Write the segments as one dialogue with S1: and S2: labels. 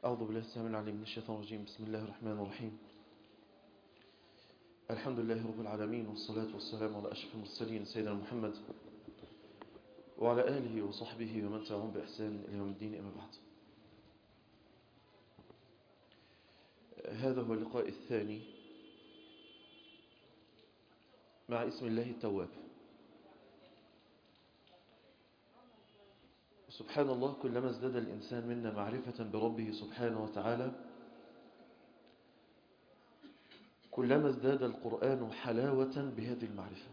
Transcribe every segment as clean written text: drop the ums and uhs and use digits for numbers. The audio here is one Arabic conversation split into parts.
S1: أعوذ بالله السميع العليم من الشيطان الرجيم. بسم الله الرحمن الرحيم. الحمد لله رب العالمين، والصلاة والسلام على أشرف المرسلين سيدنا محمد وعلى آله وصحبه ومن تبعهم بإحسان إلى يوم الدين، أما بعد. هذا هو اللقاء الثاني مع اسم الله التواب. سبحان الله، كلما ازداد الإنسان منا معرفة بربه سبحانه وتعالى كلما ازداد القرآن حلاوة بهذه المعرفة.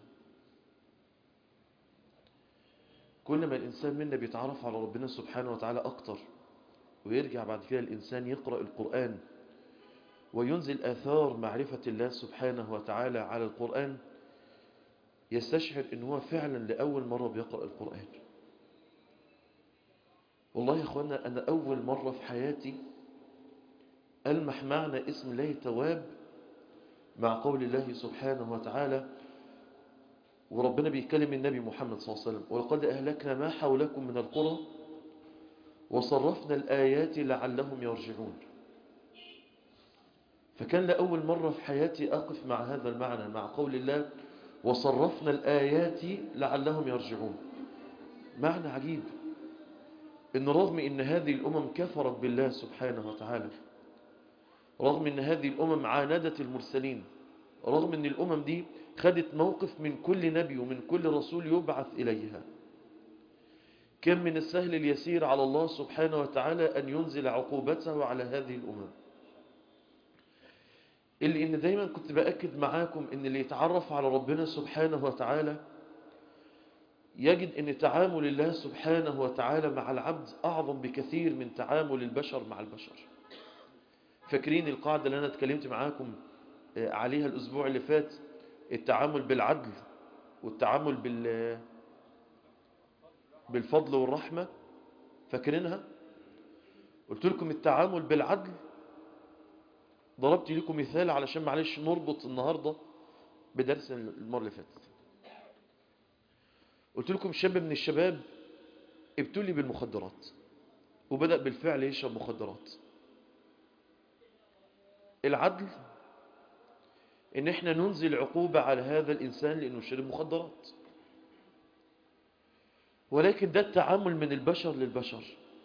S1: كلما الإنسان منا بيتعرف على ربنا سبحانه وتعالى أكتر، ويرجع بعد كده الإنسان يقرأ القرآن وينزل آثار معرفة الله سبحانه وتعالى على القرآن، يستشعر إنه فعلا لأول مرة بيقرأ القرآن. والله يا أخوانا، أنا أول مرة في حياتي ألمح معنى اسم الله التواب مع قول الله سبحانه وتعالى، وربنا بيكلم النبي محمد صلى الله عليه وسلم: ولقد أهلكنا ما حولكم من القرى وصرفنا الآيات لعلهم يرجعون. فكان لأول مرة في حياتي أقف مع هذا المعنى، مع قول الله وصرفنا الآيات لعلهم يرجعون. معنى عجيب، إن رغم إن هذه الأمم كفرت بالله سبحانه وتعالى، رغم إن هذه الأمم عاندت المرسلين، رغم إن الأمم دي خدت موقف من كل نبي ومن كل رسول يبعث إليها، كم من السهل اليسير على الله سبحانه وتعالى أن ينزل عقوبته على هذه الأمم. اللي إن دايما كنت بأكد معاكم إن اللي يتعرف على ربنا سبحانه وتعالى يجد إن تعامل الله سبحانه وتعالى مع العبد أعظم بكثير من تعامل البشر مع البشر. فاكرين القاعدة اللي أنا اتكلمت معاكم عليها الأسبوع اللي فات، التعامل بالعدل والتعامل بالفضل والرحمة؟ فاكرينها؟ قلت لكم التعامل بالعدل، ضربت لكم مثال علشان معلش نربط النهاردة بدرس المرة اللي فاتت. قلت لكم شاب من الشباب ابتلي بالمخدرات وبدأ بالفعل يشرب مخدرات. العدل ان احنا ننزل عقوبة على هذا الانسان لانه شرب مخدرات، ولكن ده التعامل من البشر للبشر.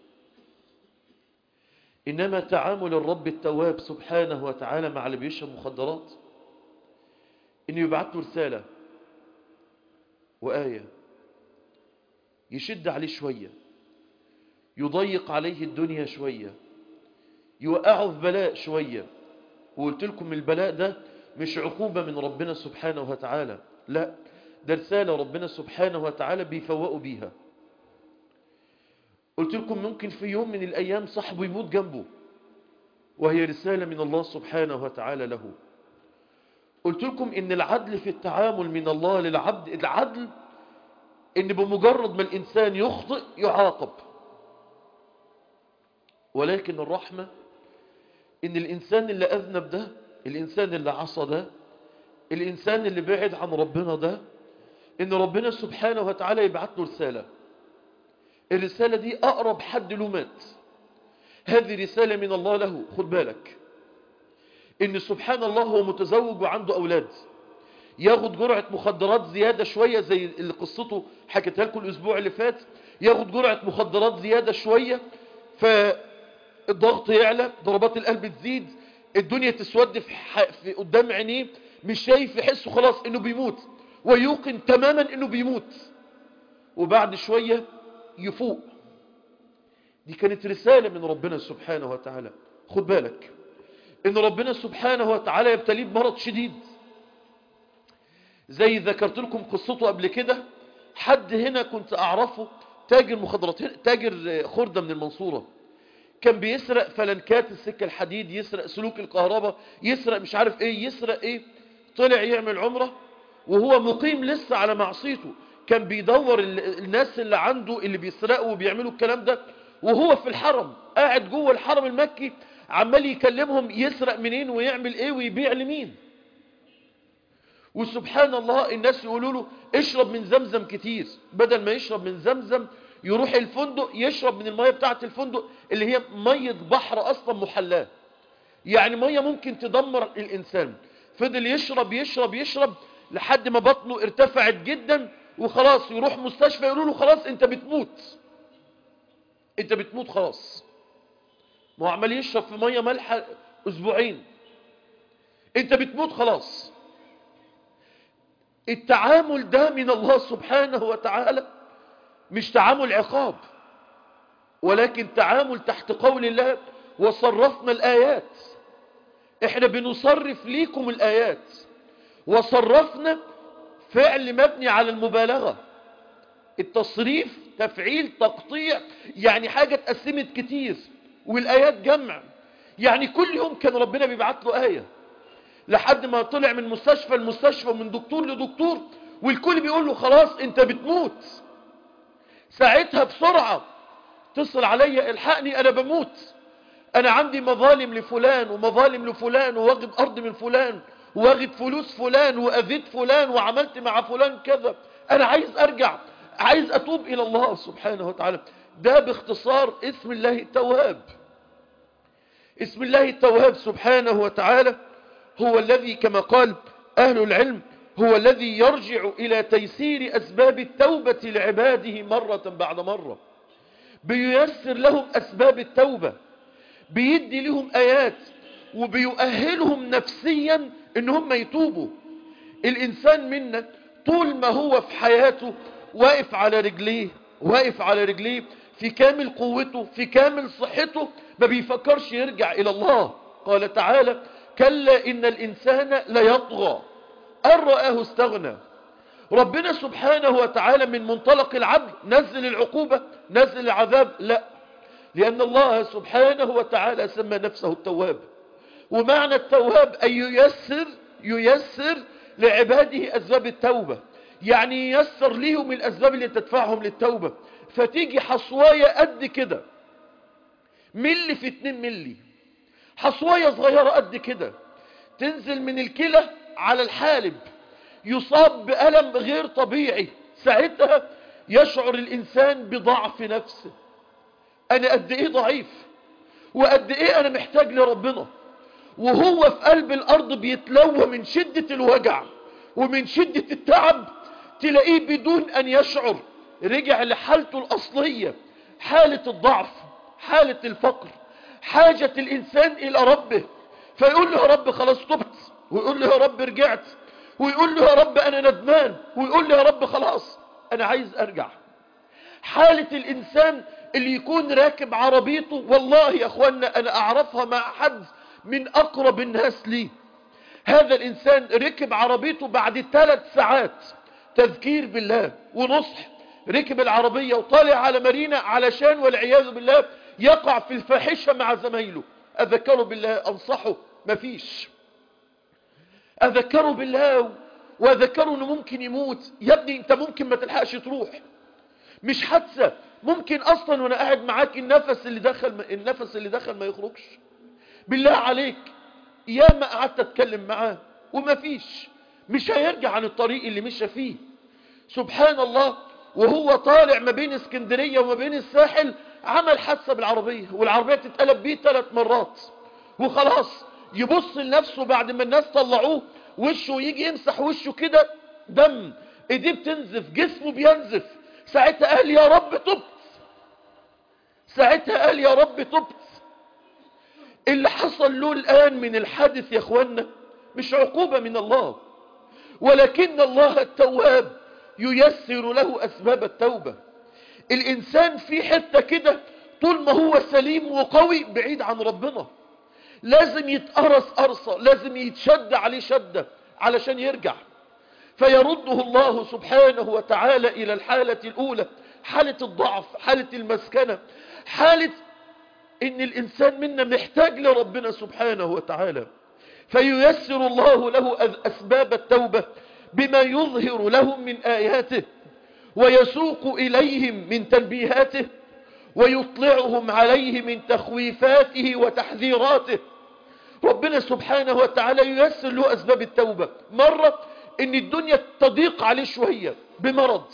S1: انما تعامل الرب التواب سبحانه وتعالى مع اللي بيشرب مخدرات انه يبعث له رسالة وآية يشد عليه شوية، يضيق عليه الدنيا شوية، يوقعه في بلاء شوية. وقلت لكم البلاء ده مش عقوبة من ربنا سبحانه وتعالى، لا، ده رسالة ربنا سبحانه وتعالى بيفوقوا بيها. قلت لكم ممكن في يوم من الأيام صاحبه يموت جنبه، وهي رسالة من الله سبحانه وتعالى له. قلت لكم إن العدل في التعامل من الله للعبد، العدل إن بمجرد ما الإنسان يخطئ يعاقب، ولكن الرحمة إن الإنسان اللي أذنب ده، الإنسان اللي عصى ده، الإنسان اللي بعد عن ربنا ده، إن ربنا سبحانه وتعالى يبعث له رسالة. الرسالة دي أقرب حد له مات، هذه رسالة من الله له. خد بالك إن سبحان الله هو متزوج وعنده أولاد، ياخد جرعة مخدرات زيادة شوية زي اللي قصته حكيتها لكم الأسبوع اللي فات، ياخد جرعة مخدرات زيادة شوية فالضغط يعلى، ضربات القلب تزيد، الدنيا تسود في قدام عينيه، مش شايف، يحسه خلاص انه بيموت، ويوقن تماما انه بيموت، وبعد شوية يفوق. دي كانت رسالة من ربنا سبحانه وتعالى. خد بالك ان ربنا سبحانه وتعالى يبتليه بمرض شديد، زي ذكرت لكم قصته قبل كده. حد هنا كنت اعرفه تاجر مخدرات، تاجر خردة من المنصورة، كان بيسرق فلنكات السكة الحديد، يسرق سلوك الكهرباء، يسرق مش عارف ايه، يسرق ايه. طلع يعمل عمرة وهو مقيم لسه على معصيته، كان بيدور الناس اللي عنده اللي بيسرقوا وبيعملوا الكلام ده، وهو في الحرم قاعد جوه الحرم المكي عمال يكلمهم يسرق منين ويعمل ايه ويبيع لمين. وسبحان الله الناس يقولوا له اشرب من زمزم كتير، بدل ما يشرب من زمزم يروح الفندق يشرب من المية بتاعة الفندق اللي هي مية بحر أصلا محلاة، يعني مية ممكن تدمر الإنسان. فضل يشرب يشرب يشرب لحد ما بطنه ارتفعت جدا، وخلاص يروح مستشفى يقولوا له خلاص انت بتموت، انت بتموت خلاص. ما هو عمال يشرب في مية مالحة اسبوعين، انت بتموت خلاص. التعامل ده من الله سبحانه وتعالى مش تعامل عقاب، ولكن تعامل تحت قول الله وصرفنا الآيات. احنا بنصرف ليكم الآيات. وصرفنا فعل مبني على المبالغة، التصريف تفعيل تقطيع، يعني حاجة اتقسمت كتير، والآيات جمع، يعني كل يوم كان ربنا بيبعت له آية، لحد ما طلع من مستشفى لمستشفى ومن دكتور لدكتور، والكل بيقول له خلاص انت بتموت. ساعتها بسرعة اتصل عليا الحقني انا بموت، انا عندي مظالم لفلان ومظالم لفلان، وواخد ارض من فلان، وواخد فلوس فلان، واذيت فلان، وعملت مع فلان كذا، انا عايز ارجع، عايز اتوب الى الله سبحانه وتعالى. ده باختصار اسم الله التواب. اسم الله التواب سبحانه وتعالى هو الذي كما قال اهل العلم هو الذي يرجع الى تيسير اسباب التوبة لعباده مرة بعد مرة، بييسر لهم اسباب التوبة، بيدي لهم آيات، وبيؤهلهم نفسيا ان هم يتوبوا. الانسان منا طول ما هو في حياته واقف على رجليه، واقف على رجليه في كامل قوته، في كامل صحته، ما بيفكرش يرجع الى الله. قال تعالى كلا ان الانسان ليطغى ان رآه استغنى. ربنا سبحانه وتعالى من منطلق العدل نزل العقوبة، نزل العذاب؟ لا، لأن الله سبحانه وتعالى سمى نفسه التواب. ومعنى التواب أن ييسر لعباده أسباب التوبة، يعني ييسر لهم الأسباب اللي تدفعهم للتوبة. فتيجي حصواية قد كده، ملي في 2 ملي، حصواية صغيرة قد كده، تنزل من الكلى على الحالب، يصاب بألم غير طبيعي. ساعتها يشعر الإنسان بضعف نفسه، انا قد ايه ضعيف، وقد ايه انا محتاج لربنا. وهو في قلب الارض بيتلوى من شدة الوجع ومن شدة التعب، تلاقيه بدون ان يشعر رجع لحالته الاصلية، حالة الضعف، حالة الفقر، حاجة الانسان الى ربه. فيقول له يا رب خلاص تبت، ويقول له يا رب رجعت، ويقول له يا رب انا ندمان، ويقول له يا رب خلاص انا عايز ارجع. حالة الإنسان اللي يكون راكب عربيته، والله يا أخوانا أنا أعرفها مع حد من أقرب الناس لي، هذا الإنسان ركب عربيته بعد 3 ساعات تذكير بالله ونصح، ركب العربية وطالع على مارينا علشان والعياذ بالله يقع في الفاحشة مع زمايله. أذكره بالله، أنصحه، مفيش. أذكره بالله وأذكره أنه ممكن يموت. يا ابني أنت ممكن ما تلحقش تروح، مش حادثة، ممكن اصلا وانا قاعد معاك النفس اللي دخل ما يخرجش. بالله عليك، يا ما قعدت اتكلم معاه وما فيش، مش هيرجع عن الطريق اللي مشى فيه. سبحان الله، وهو طالع ما بين اسكندرية وما بين الساحل عمل حادثة بالعربية، والعربية تتقلب بيه 3 مرات، وخلاص يبص لنفسه بعد ما الناس طلعوه، وشه يجي يمسح وشه كده دم، ايديه بتنزف، جسمه بينزف. ساعتها قال يا رب تبت، ساعتها قال يا رب تبت. اللي حصل له الآن من الحادث يا اخوانا مش عقوبة من الله، ولكن الله التواب ييسر له أسباب التوبة. الإنسان في حتة كده طول ما هو سليم وقوي بعيد عن ربنا، لازم يتقرص قرصة، لازم يتشد عليه شدة علشان يرجع. فيرده الله سبحانه وتعالى إلى الحالة الأولى، حالة الضعف، حالة المسكنة، حالة إن الإنسان منا محتاج لربنا سبحانه وتعالى. فييسر الله له أسباب التوبة بما يظهر لهم من آياته، ويسوق إليهم من تنبيهاته، ويطلعهم عليه من تخويفاته وتحذيراته. ربنا سبحانه وتعالى ييسر له أسباب التوبة. مرة إن الدنيا تضيق عليه شوية بمرض،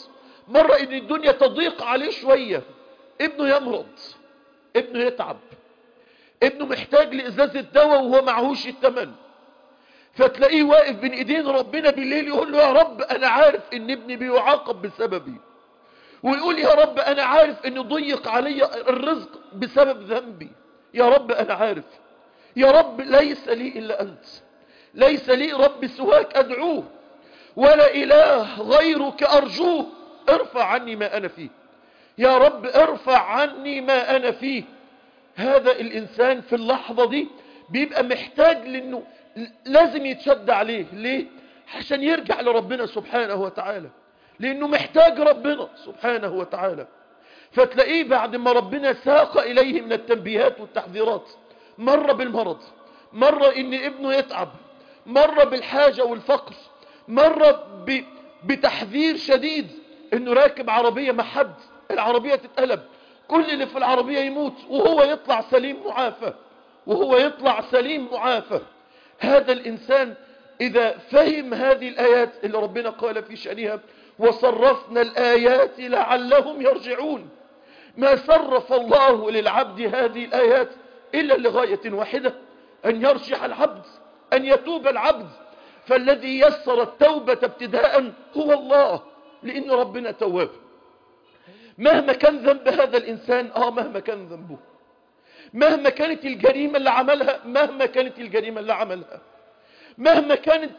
S1: مرة ان الدنيا تضيق عليه شوية، ابنه يمرض، ابنه يتعب، ابنه محتاج لإزازة دواء وهو معهوش الثمن، فتلاقيه واقف بين ايدين ربنا بالليل يقول له يا رب انا عارف ان ابني بيعاقب بسببي، ويقول يا رب انا عارف ان ضيق علي الرزق بسبب ذنبي، يا رب انا عارف، يا رب ليس لي الا انت، ليس لي رب سواك ادعوه، ولا اله غيرك ارجوه، ارفع عني ما انا فيه، يا رب ارفع عني ما انا فيه. هذا الانسان في اللحظة دي بيبقى محتاج لانه لازم يتشد عليه. ليه؟ عشان يرجع لربنا سبحانه وتعالى، لانه محتاج ربنا سبحانه وتعالى. فتلاقيه بعد ما ربنا ساق اليه من التنبيهات والتحذيرات، مرة بالمرض، مرة ان ابنه يتعب، مرة بالحاجة والفقر، مرة بتحذير شديد انه راكب عربية مع حد العربية تتقلب، كل اللي في العربية يموت وهو يطلع سليم معافى، وهو يطلع سليم معافى. هذا الإنسان إذا فهم هذه الآيات اللي ربنا قال في شأنها وصرفنا الآيات لعلهم يرجعون، ما صرف الله للعبد هذه الآيات إلا لغاية واحدة، أن يرجع العبد، أن يتوب العبد. فالذي يسر التوبة ابتداء هو الله، لأن ربنا تواب. مهما كان ذنب هذا الإنسان، مهما كان ذنبه، مهما كانت الجريمة اللي عملها، مهما كانت الجريمة اللي عملها، مهما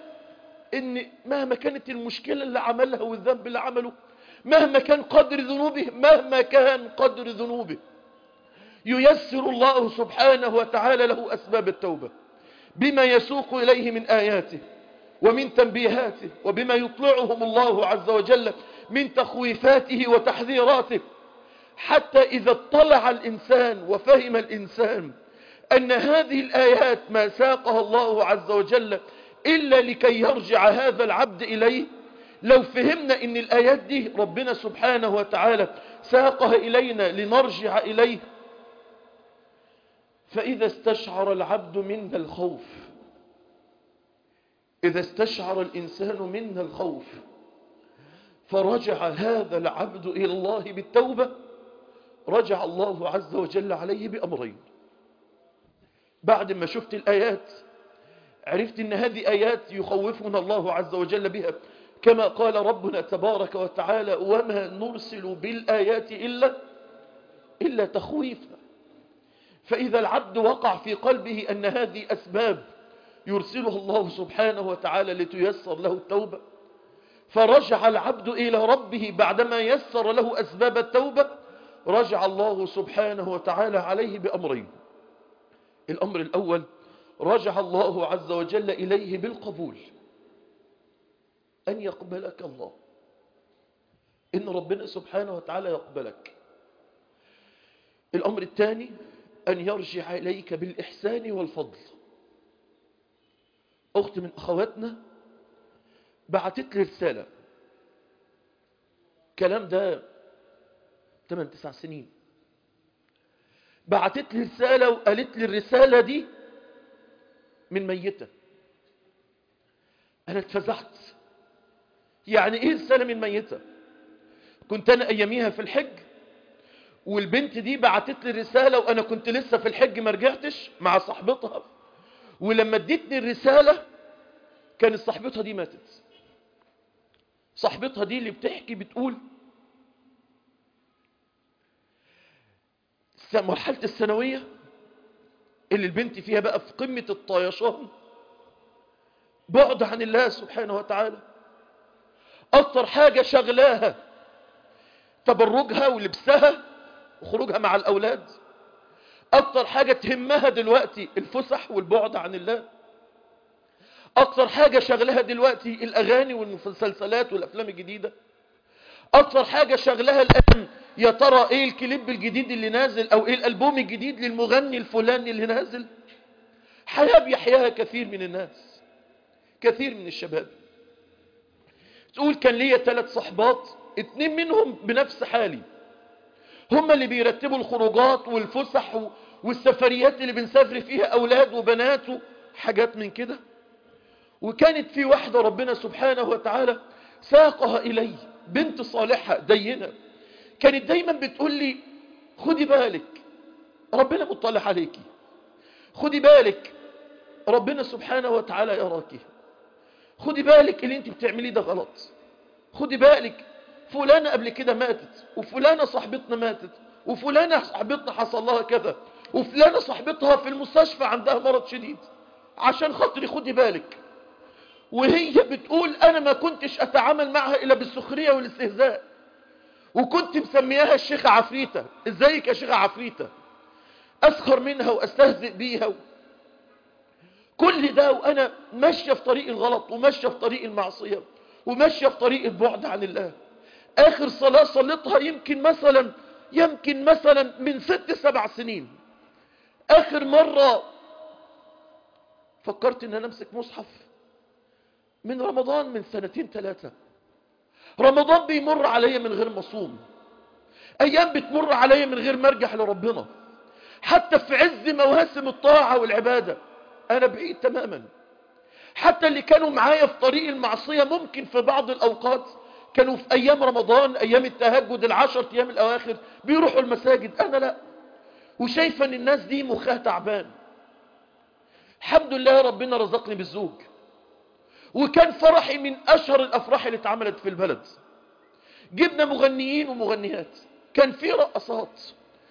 S1: كانت المشكلة اللي عملها والذنب اللي عمله، مهما كان قدر ذنوبه، مهما كان قدر ذنوبه، ييسر الله سبحانه وتعالى له أسباب التوبة بما يسوق إليه من آياته ومن تنبيهاته، وبما يطلعهم الله عز وجل من تخويفاته وتحذيراته، حتى إذا اطلع الإنسان وفهم الإنسان أن هذه الآيات ما ساقها الله عز وجل إلا لكي يرجع هذا العبد إليه. لو فهمنا أن الآيات دي ربنا سبحانه وتعالى ساقها إلينا لنرجع إليه، فإذا استشعر العبد منا الخوف، إذا استشعر الإنسان منا الخوف فرجع هذا العبد إلى الله بالتوبة، رجع الله عز وجل عليه بأمرين. بعد ما شفت الآيات عرفت أن هذه آيات يخوفنا الله عز وجل بها، كما قال ربنا تبارك وتعالى وما نرسل بالآيات إلا تخويفا. فإذا العبد وقع في قلبه أن هذه أسباب يرسلها الله سبحانه وتعالى لتيسر له التوبة، فرجع العبد إلى ربه بعدما يسر له أسباب التوبة، رجع الله سبحانه وتعالى عليه بأمرين. الأمر الأول، رجع الله عز وجل إليه بالقبول، أن يقبلك الله، إن ربنا سبحانه وتعالى يقبلك. الأمر الثاني، أن يرجع إليك بالإحسان والفضل. أخت من أخواتنا بعتت لي رسالة، كلام ده 8-9 سنين، بعتت لي رسالة وقالت لي الرسالة دي من ميتة. أنا اتفزعت، يعني إيه رسالة من ميتة؟ كنت أنا أياميها في الحج، والبنت دي بعتت لي الرسالة وأنا كنت لسه في الحج ما رجعتش مع صاحبتها، ولما اديتني الرسالة كانت صاحبتها دي ماتت. صاحبتها دي اللي بتحكي بتقول مرحلة الثانوية اللي البنت فيها بقى في قمة الطيشان، بعد عن الله سبحانه وتعالى، أكتر حاجة شغلاها تبرجها ولبسها وخروجها مع الأولاد، أكتر حاجة تهمها دلوقتي الفسح والبعد عن الله، أكتر حاجة شغلها دلوقتي الأغاني والمسلسلات والأفلام الجديدة، أكتر حاجة شغلها الآن يا ترى إيه الكليب الجديد اللي نازل أو إيه الألبوم الجديد للمغني الفلاني اللي نازل. حياة بيحياها كثير من الناس، كثير من الشباب. تقول كان ليا 3 صحبات، 2 منهم بنفس حالي، هم اللي بيرتبوا الخروجات والفسح والسفريات اللي بنسافر فيها أولاد وبنات وحاجات من كده. وكانت في واحدة ربنا سبحانه وتعالى ساقها إلي بنت صالحة دينة، كانت دايما بتقول لي خدي بالك ربنا مطلع عليكي، خدي بالك ربنا سبحانه وتعالى يراكي، خدي بالك اللي انت بتعمليه ده غلط، خدي بالك فلانة قبل كده ماتت، وفلانة صاحبتنا ماتت، وفلانة صاحبتنا حصل لها كذا، وفلانة صاحبتها في المستشفى عندها مرض شديد، عشان خاطري خدي بالك. وهي بتقول انا ما كنتش اتعامل معها الا بالسخرية والاستهزاء، وكنت مسمياها الشيخة عفريتة، ازيك يا شيخة عفريتة، اسخر منها واستهزئ بيها. كل ده وانا ماشية في طريق الغلط، وماشية في طريق المعصية، وماشية في طريق البعد عن الله. اخر صلاة صليتها يمكن مثلا من 6-7 سنين. اخر مرة فكرت ان انا امسك مصحف من رمضان، من 2-3 رمضان بيمر عليا من غير ما اصوم، ايام بتمر عليا من غير ما ارجع لربنا، حتى في عز مواسم الطاعة والعبادة انا بعيد تماما. حتى اللي كانوا معايا في طريق المعصية ممكن في بعض الاوقات كانوا في ايام رمضان، ايام التهجد ال10 ايام الاواخر بيروحوا المساجد، انا لا. وشايفة ان الناس دي مخها تعبان. الحمد لله ربنا رزقني بالزوج، وكان فرحي من اشهر الافراح اللي اتعملت في البلد. جبنا مغنيين ومغنيات، كان في رقصات.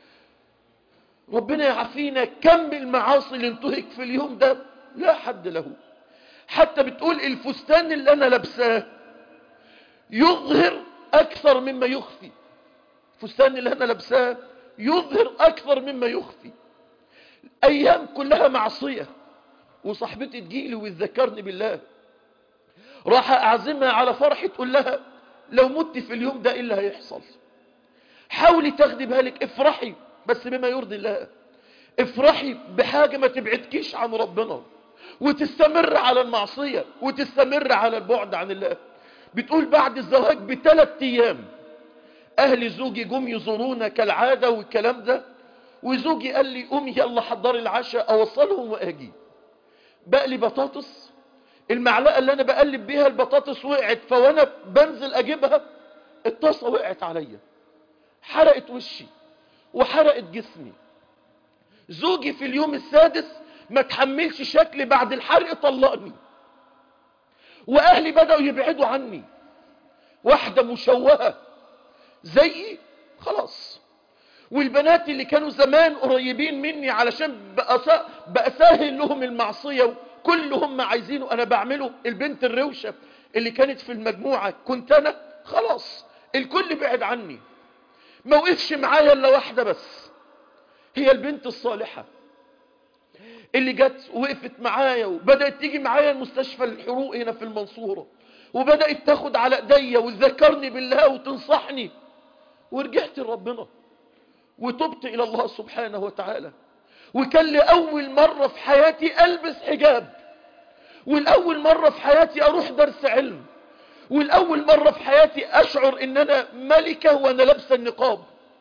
S1: ربنا يعافينا كم المعاصي اللي انتهك في اليوم ده لا حد له. حتى بتقول الفستان اللي انا لابساه يظهر اكثر مما يخفي، الفستان اللي انا لابساه يظهر اكثر مما يخفي. ايام كلها معصية. وصاحبتي تجيلي وتذكرني بالله، راح اعزمها على فرح، تقول لها لو مت في اليوم ده ايه اللي هيحصل؟ حاولي تاخدي بالك، افرحي بس بما يرضي الله، افرحي بحاجة ما تبعدكيش عن ربنا، وتستمر على المعصية، وتستمر على البعد عن الله. بتقول بعد الزواج ب3 ايام اهل زوجي جم يزورونا كالعادة والكلام ده، وزوجي قال لي قومي يلا حضري العشاء اوصلهم واجي. بقلي بطاطس، المعلقة اللي انا بقلب بيها البطاطس وقعت، فوانا بنزل اجيبها الطاسة وقعت عليا، حرقت وشي وحرقت جسمي. زوجي في اليوم السادس ما تحملش شكلي، بعد الحرق طلقني، واهلي بدأوا يبعدوا عني. واحدة مشوهة زيي خلاص. والبنات اللي كانوا زمان قريبين مني علشان بأسهل لهم المعصية، كل اللي هم عايزينه انا بعمله. البنت الروشة اللي كانت في المجموعة كنت انا، خلاص الكل بعد عني. ما وقفش معايا الا واحدة بس، هي البنت الصالحة اللي جت وقفت معايا، وبدأت تيجي معايا المستشفى الحروق هنا في المنصورة، وبدأت تاخد على ايديا وتذكرني بالله وتنصحني. ورجعت لربنا وتبت الى الله سبحانه وتعالى. وكان لأول مرة في حياتي ألبس حجاب، والأول مرة في حياتي أروح درس علم، والأول مرة في حياتي أشعر إن أنا ملكة وأنا لابسة النقاب،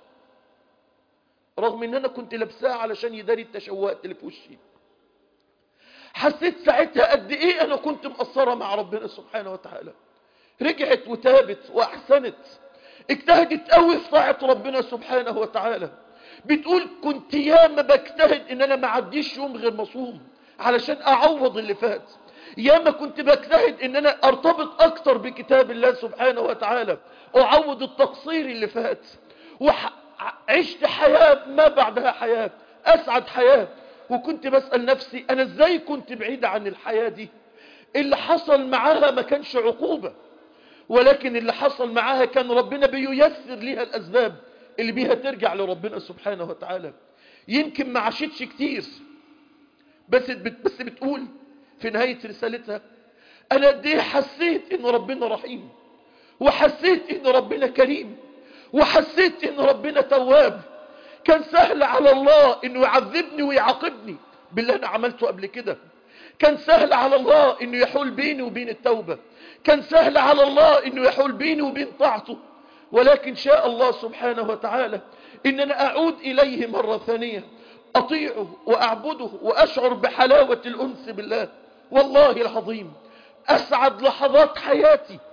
S1: رغم إن أنا كنت لابساه علشان يداري التشوهات اللي في وشي. حسيت ساعتها قد إيه أنا كنت مقصرة مع ربنا سبحانه وتعالى. رجعت وتابت وأحسنت، اجتهدت قوي في طاعة ربنا سبحانه وتعالى. بتقول كنت ياما بجتهد ان انا ما عديش يوم غير مصوم علشان اعوض اللي فات. ياما كنت بجتهد ان انا ارتبط اكتر بكتاب الله سبحانه وتعالى اعوض التقصير اللي فات. وعشت حياة ما بعدها حياة، اسعد حياة. وكنت بسأل نفسي انا ازاي كنت بعيدة عن الحياة دي؟ اللي حصل معاها ما كانش عقوبة، ولكن اللي حصل معاها كان ربنا بييسر ليها الأسباب اللي بيها ترجع لربنا سبحانه وتعالى. يمكن ما عاشتش كتير، بس بتقول في نهاية رسالتها أنا قد ايه حسيت إن ربنا رحيم، وحسيت إن ربنا كريم، وحسيت إن ربنا تواب. كان سهل على الله إنه يعذبني ويعاقبني باللي أنا عملته قبل كده، كان سهل على الله إنه يحول بيني وبين التوبة، كان سهل على الله إنه يحول بيني وبين طاعته. ولكن شاء الله سبحانه وتعالى إن أنا أعود إليه مرة ثانية، أطيعه وأعبده وأشعر بحلاوة الأنس بالله. والله العظيم أسعد لحظات حياتي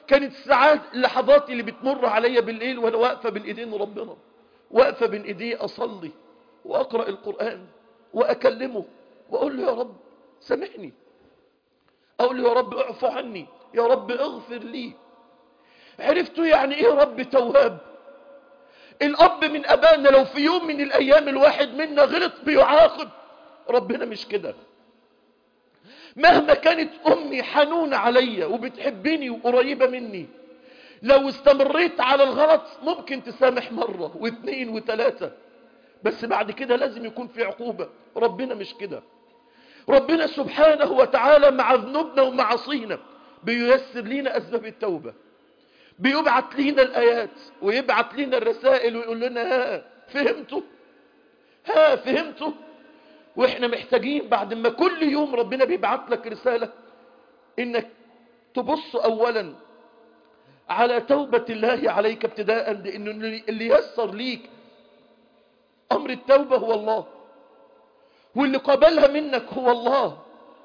S1: كانت ساعات اللحظات اللي بتمر عليا بالليل وانا واقفة بين ايدين ربنا، واقفة بين ايديه اصلي واقرأ القرآن واكلمه واقول له يا رب سامحني، اقول له يا رب اعفو عني، يا رب اغفر لي. عرفتوا يعني ايه رب تواب؟ الاب من ابائنا لو في يوم من الايام الواحد منا غلط بيعاقب. ربنا مش كده. مهما كانت امي حنونة عليا وبتحبني وقريبة مني، لو استمريت على الغلط ممكن تسامح مرة واثنين وثلاثة، بس بعد كده لازم يكون في عقوبة. ربنا مش كده. ربنا سبحانه وتعالى مع ذنوبنا ومعاصينا بييسر لنا أسباب التوبة، بيبعت لنا الآيات ويبعت لنا الرسائل ويقول لنا ها فهمتوا؟ ها فهمتوا؟ واحنا محتاجين بعد ما كل يوم ربنا بيبعت لك رسالة انك تبص اولا على توبة الله عليك ابتداء، لانه اللي يسر ليك امر التوبة هو الله، واللي قبلها منك هو الله.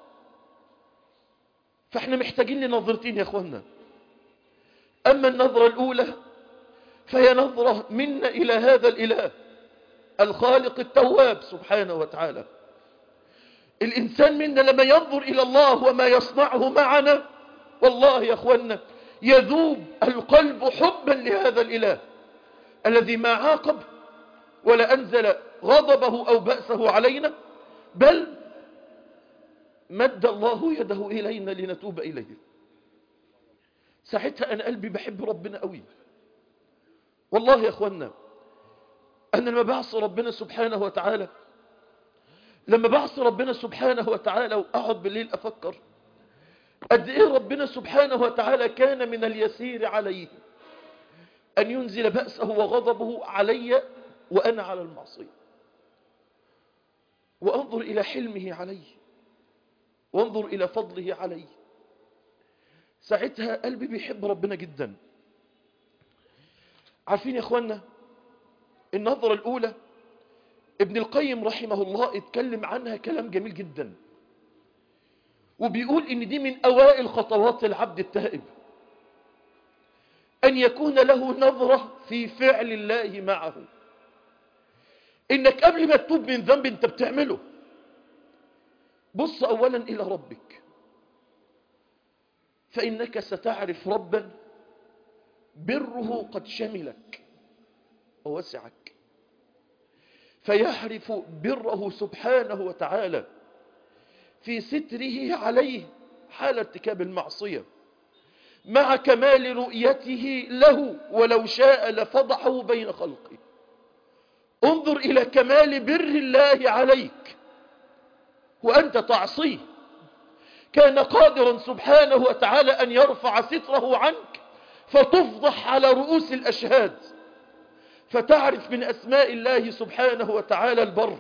S1: فاحنا محتاجين لنظرتين يا اخوانا. اما النظرة الاولى فهي نظرة منا الى هذا الاله الخالق التواب سبحانه وتعالى. الانسان منا لما ينظر الى الله وما يصنعه معنا، والله يا اخوانا يذوب القلب حبا لهذا الاله الذي ما عاقب ولا انزل غضبه او بأسه علينا، بل مد الله يده الينا لنتوب اليه. ساعتها انا قلبي بحب ربنا قوي. والله يا اخوانا انا لما بعصي ربنا سبحانه وتعالى، لما بعصي ربنا سبحانه وتعالى واقعد بالليل افكر قد ايه ربنا سبحانه وتعالى كان من اليسير عليه ان ينزل بأسه وغضبه علي وانا على المعصية، وانظر الى حلمه علي وانظر الى فضله علي. ساعتها قلبي بيحب ربنا جدا. عارفين يا اخوانا النظرة الاولى ابن القيم رحمه الله اتكلم عنها كلام جميل جدا، وبيقول ان دي من اوائل خطوات العبد التائب، ان يكون له نظرة في فعل الله معه. انك قبل ما تتوب من ذنب انت بتعمله، بص اولا الى ربك، فانك ستعرف ربا بره قد شملك ووسعك، فيعرف بره سبحانه وتعالى في ستره عليه حال ارتكاب المعصية، مع كمال رؤيته له ولو شاء لفضحه بين خلقه. انظر إلى كمال بر الله عليك وأنت تعصيه. كان قادرا سبحانه وتعالى أن يرفع ستره عنك فتفضح على رؤوس الأشهاد، فتعرف من أسماء الله سبحانه وتعالى البر.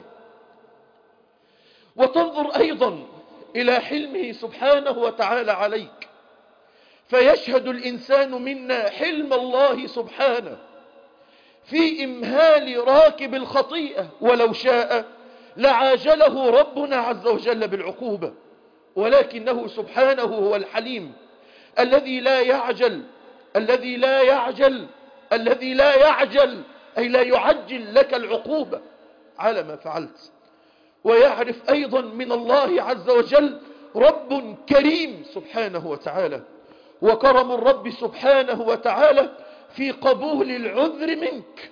S1: وتنظر أيضا إلى حلمه سبحانه وتعالى عليك، فيشهد الإنسان منا حلم الله سبحانه في إمهال راكب الخطيئة، ولو شاء لعاجله ربنا عز وجل بالعقوبة، ولكنه سبحانه هو الحليم الذي لا يعجل الذي لا يعجل الذي لا يعجل أي لا يعجل لك العقوبة على ما فعلت. ويعرف أيضا من الله عز وجل رب كريم سبحانه وتعالى، وكرم الرب سبحانه وتعالى في قبول العذر منك.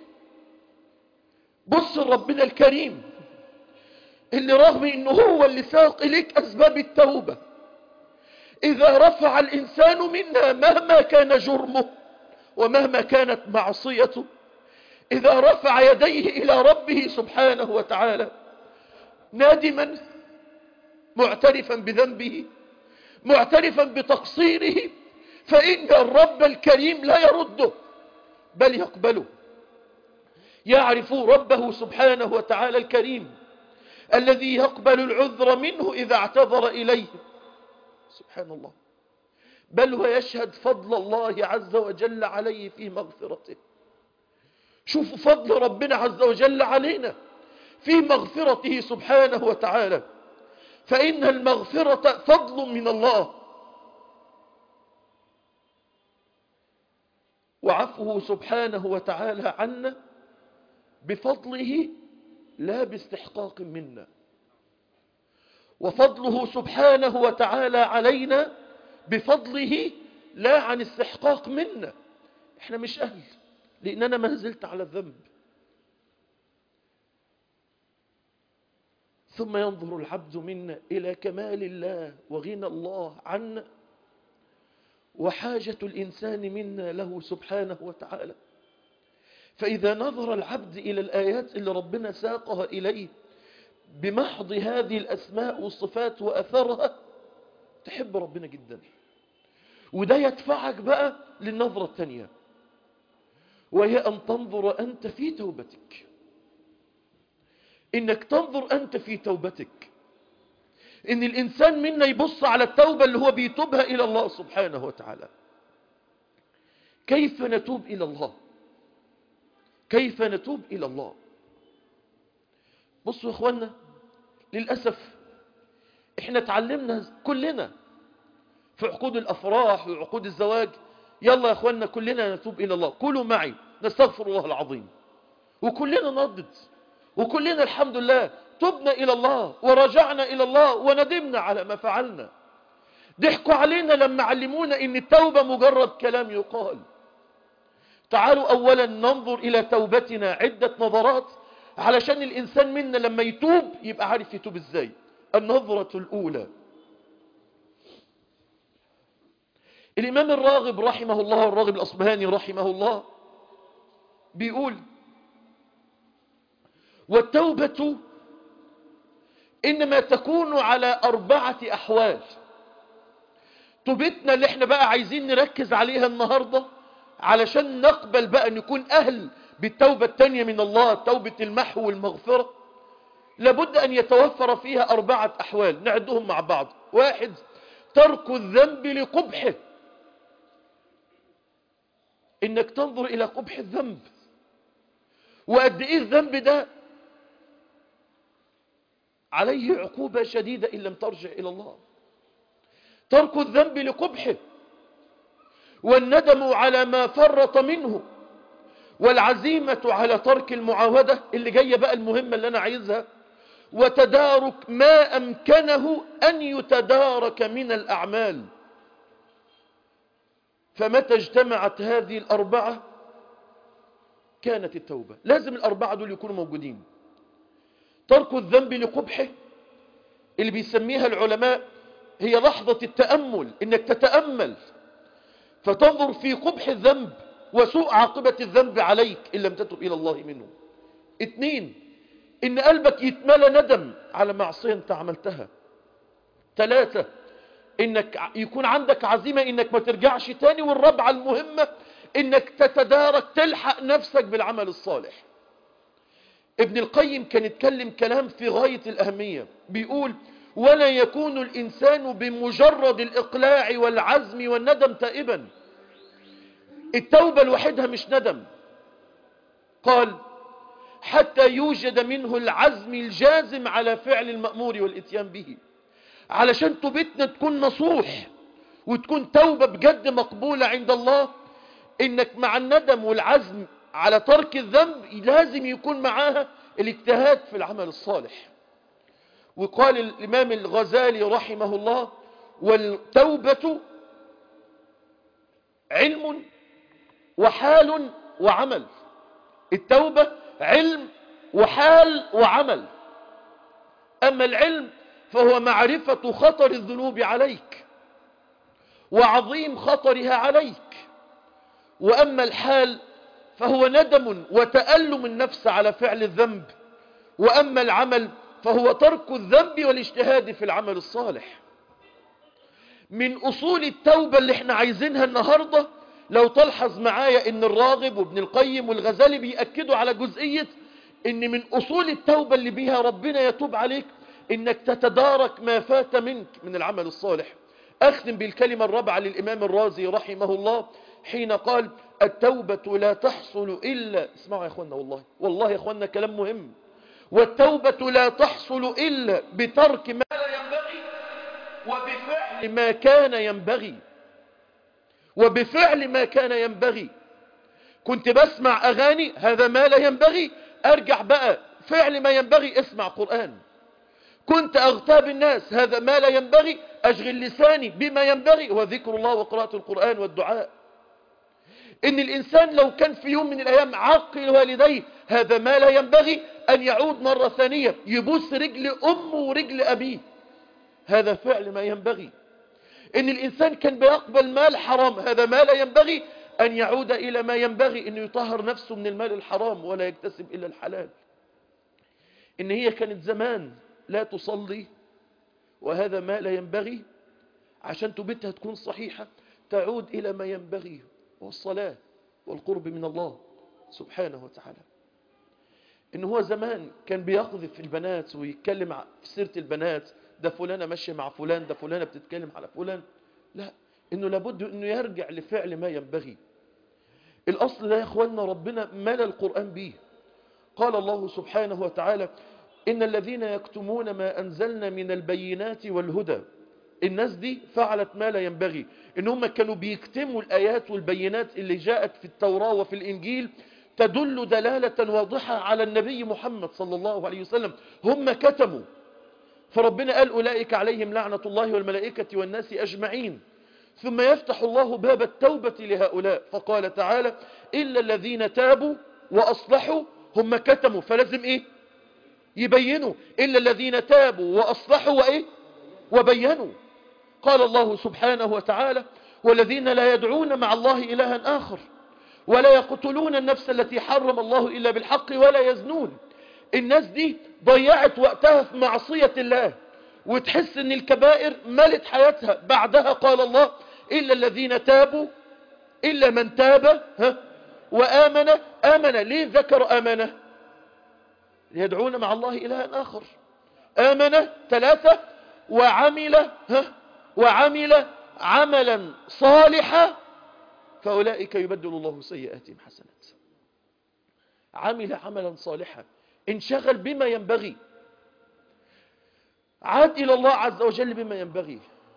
S1: بص ربنا الكريم اللي رغم انه هو اللي ساق لك اسباب التوبة، اذا رفع الانسان منا مهما كان جرمه ومهما كانت معصيته، اذا رفع يديه الى ربه سبحانه وتعالى نادما معترفا بذنبه معترفا بتقصيره، فإن الرب الكريم لا يرده بل يقبله. يعرف ربه سبحانه وتعالى الكريم الذي يقبل العذر منه إذا اعتذر إليه سبحان الله، بل ويشهد فضل الله عز وجل عليه في مغفرته. شوفوا فضل ربنا عز وجل علينا في مغفرته سبحانه وتعالى، فإن المغفرة فضل من الله. وعفوه سبحانه وتعالى عنا بفضله لا باستحقاق منا، وفضله سبحانه وتعالى علينا بفضله لا عن استحقاق منا. احنا مش أهل، لأننا ما زلت على الذنب. ثم ينظر العبد منا إلى كمال الله وغنى الله عنا وحاجة الإنسان منا له سبحانه وتعالى. فإذا نظر العبد إلى الآيات اللي ربنا ساقها إليه بمحض هذه الأسماء والصفات وأثرها، تحب ربنا جدا. وده يدفعك بقى للنظرة الثانية، وهي أن تنظر أنت في توبتك. إنك تنظر أنت في توبتك، إن الإنسان منا يبص على التوبة اللي هو بيتوبها إلى الله سبحانه وتعالى. كيف نتوب إلى الله؟ كيف نتوب إلى الله؟ بصوا يا إخوانا، للأسف إحنا تعلمنا كلنا في عقود الأفراح وعقود الزواج، يلا يا إخوانا كلنا نتوب إلى الله، قولوا معي نستغفر الله العظيم، وكلنا نردد، وكلنا الحمد لله تبنا إلى الله ورجعنا إلى الله وندمنا على ما فعلنا. ضحكوا علينا لما علمونا إن التوبة مجرد كلام يقال. تعالوا أولا ننظر إلى توبتنا عدة نظرات علشان الإنسان منا لما يتوب يبقى عارف يتوب إزاي. النظرة الأولى، الإمام الراغب رحمه الله، الراغب الأصبهاني رحمه الله، بيقول: والتوبة إنما تكون على 4 أحوال. توبتنا اللي احنا بقى عايزين نركز عليها النهاردة علشان نقبل بقى نكون أهل بالتوبة التانية من الله، توبة المحو والمغفرة، لابد أن يتوفر فيها 4 أحوال نعدهم مع بعض. 1، ترك الذنب لقبحه، إنك تنظر إلى قبح الذنب وقد إيه الذنب ده عليه عقوبة شديدة إن لم ترجع إلى الله. ترك الذنب لقبحه، والندم على ما فرط منه، والعزيمة على ترك المعاودة اللي جاية بقى المهمة اللي أنا عايزها، وتدارك ما أمكنه أن يتدارك من الأعمال. فمتى اجتمعت هذه 4 كانت التوبة. لازم 4 دول يكونوا موجودين. ترك الذنب لقبحه اللي بيسميها العلماء هي لحظة التأمل، إنك تتأمل فتنظر في قبح الذنب وسوء عاقبة الذنب عليك إن لم تتب إلى الله منه. 2، إن قلبك يتملى ندم على معصية أنت عملتها. 3، إنك يكون عندك عزيمة إنك ما ترجعش تاني. والرابعة المهمة إنك تتدارك، تلحق نفسك بالعمل الصالح. ابن القيم كان يتكلم كلام في غاية الأهمية، بيقول: ولا يكون الإنسان بمجرد الإقلاع والعزم والندم تائبا. التوبة لوحدها مش ندم، قال: حتى يوجد منه العزم الجازم على فعل المأمور والإتيان به. علشان توبتنا تكون نصوح وتكون توبة بجد مقبولة عند الله، إنك مع الندم والعزم على ترك الذنب لازم يكون معاها الاجتهاد في العمل الصالح. وقال الإمام الغزالي رحمه الله: والتوبة علم وحال وعمل. التوبة علم وحال وعمل. أما العلم فهو معرفة خطر الذنوب عليك وعظيم خطرها عليك، وأما الحال فهو ندم وتألم النفس على فعل الذنب، وأما العمل فهو ترك الذنب والاجتهاد في العمل الصالح. من أصول التوبة اللي احنا عايزينها النهاردة، لو تلحظ معايا ان الراغب وابن القيم والغزالي بيأكدوا على جزئية ان من أصول التوبة اللي بيها ربنا يتوب عليك انك تتدارك ما فات منك من العمل الصالح. أختم بالكلمة الرابعة للإمام الرازي رحمه الله حين قال: التوبة لا تحصل إلا، اسمعوا يا أخوانا، والله يا أخوانا كلام مهم، والتوبة لا تحصل إلا بترك ما لا ينبغي وبفعل ما كان ينبغي. وبفعل ما كان ينبغي. كنت بسمع أغاني، هذا ما لا ينبغي، أرجع بقى فعل ما ينبغي، اسمع قرآن. كنت أغتاب الناس، هذا ما لا ينبغي، أشغل لساني بما ينبغي، وذكر الله وقراءة القرآن والدعاء. إن الإنسان لو كان في يوم من الأيام عاقل والديه، هذا ما لا ينبغي أن يعود مرة ثانية يبوس رجل أمه ورجل أبيه، هذا فعل ما ينبغي. إن الإنسان كان بيقبل مال حرام، هذا ما لا ينبغي أن يعود إلى ما ينبغي، أن يطهر نفسه من المال الحرام ولا يكتسب إلا الحلال. إن هي كانت زمان لا تصلي، وهذا ما لا ينبغي، عشان توبتها تكون صحيحة تعود إلى ما ينبغي، والصلاة والقرب من الله سبحانه وتعالى. إن هو زمان كان بيقذف البنات ويتكلم في سيرة البنات، ده فلانة ماشية مع فلان، ده فلانة بتتكلم على فلان، لا، إنه لابد إنه يرجع لفعل ما ينبغي. الأصل ده يا إخواننا ربنا ملى القرآن به. قال الله سبحانه وتعالى: إن الذين يكتمون ما أنزلنا من البينات والهدى. الناس دي فعلت ما لا ينبغي، إن هم كانوا بيكتموا الآيات والبينات اللي جاءت في التوراة وفي الإنجيل، تدل دلالة واضحة على النبي محمد صلى الله عليه وسلم، هم كتموا. فربنا قال: أولئك عليهم لعنة الله والملائكة والناس أجمعين. ثم يفتح الله باب التوبة لهؤلاء، فقال تعالى: إلا الذين تابوا وأصلحوا. هم كتموا، فلازم إيه؟ يبينوا. إلا الذين تابوا وأصلحوا وإيه؟ وبينوا. قال الله سبحانه وتعالى: والذين لا يدعون مع الله إلها آخر ولا يقتلون النفس التي حرم الله إلا بالحق ولا يزنون. الناس دي ضيعت وقتها في معصية الله، وتحس ان الكبائر ملت حياتها. بعدها قال الله: إلا الذين تابوا، إلا من تاب وآمن. آمن، ليه ذكر آمنه؟ يدعون مع الله إلها آخر. آمن 3، وعمل عملا صالحا فأولئك يبدل الله سيئاتهم حسنات. عمل عملا صالحا، انشغل بما ينبغي، عاد إلى الله عز وجل بما ينبغي.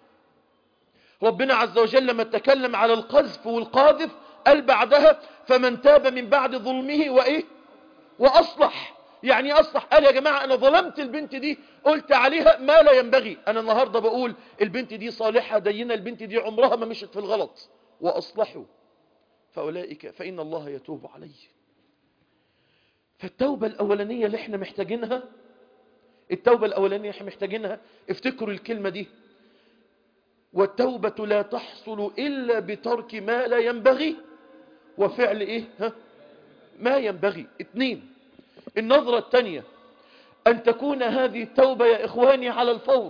S1: ربنا عز وجل لما تكلم على القذف والقاذف قال بعدها: فمن تاب من بعد ظلمه وإيه؟ وأصلح. يعني أصلح، قال: يا جماعة أنا ظلمت البنت دي، قلت عليها ما لا ينبغي، أنا النهاردة بقول البنت دي صالحة دينة، البنت دي عمرها ما مشت في الغلط، وأصلحوا فأولئك فإن الله يتوب عليه. فالتوبة الأولانية اللي احنا محتاجينها، التوبة الأولانية اللي احنا محتاجينها، افتكروا الكلمة دي: والتوبة لا تحصل إلا بترك ما لا ينبغي وفعل إيه؟ ما ينبغي. 2، النظرة الثانية، أن تكون هذه التوبة يا إخواني على الفور.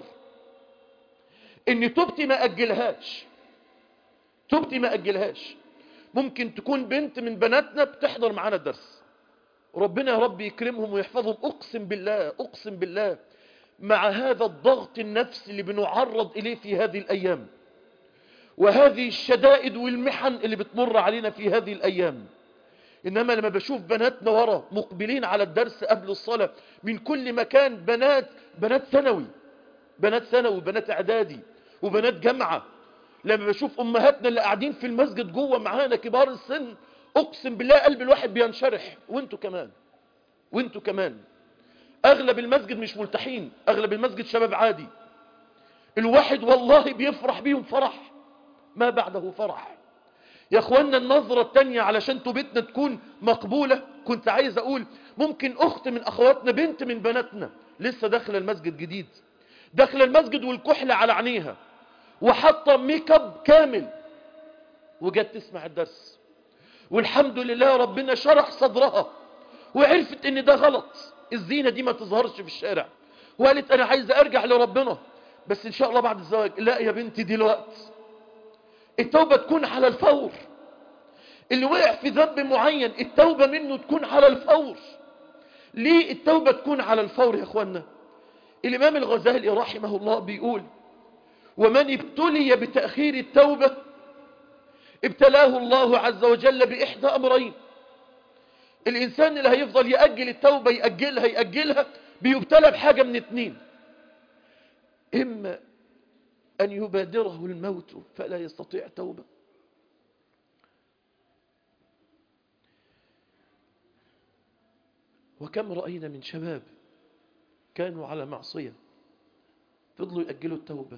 S1: إن توبتي ما أجلهاش، توبتي ما أجلهاش. ممكن تكون بنت من بناتنا بتحضر معانا الدرس، ربنا يا رب يكرمهم ويحفظهم، أقسم بالله أقسم بالله مع هذا الضغط النفسي اللي بنعرض إليه في هذه الأيام، وهذه الشدائد والمحن اللي بتمر علينا في هذه الأيام، إنما لما بشوف بناتنا ورا مقبلين على الدرس قبل الصلاة من كل مكان، بنات ثانوي، بنات إعدادي، وبنات جامعة، لما بشوف أمهاتنا اللي قاعدين في المسجد جوه معانا كبار السن، أقسم بالله قلب الواحد بينشرح. وانتوا كمان أغلب المسجد مش ملتحين، أغلب المسجد شباب عادي، الواحد والله بيفرح بيهم فرح ما بعده فرح. يا اخوانا النظرة التانية علشان توبتنا تكون مقبولة، كنت عايز اقول ممكن اخت من اخواتنا، بنت من بناتنا لسه داخله المسجد جديد، داخله المسجد والكحل على عينيها وحاطه ميك اب كامل، وجت تسمع الدرس، والحمد لله ربنا شرح صدرها وعرفت ان ده غلط، الزينة دي ما تظهرش في الشارع، وقالت انا عايزة ارجع لربنا بس ان شاء الله بعد الزواج. لا يا بنتي، دلوقتي التوبة تكون على الفور. اللي وقع في ذنب معين التوبة منه تكون على الفور. ليه التوبة تكون على الفور يا اخوانا؟ الامام الغزالي رحمه الله بيقول: ومن ابتلي بتأخير التوبة ابتلاه الله عز وجل بإحدى أمرين. الإنسان اللي هيفضل يأجل التوبة يأجلها بيبتلى بحاجة من 2: إما أن يبادره الموت فلا يستطيع توبة، وكم رأينا من شباب كانوا على معصية فضلوا يأجلوا التوبة،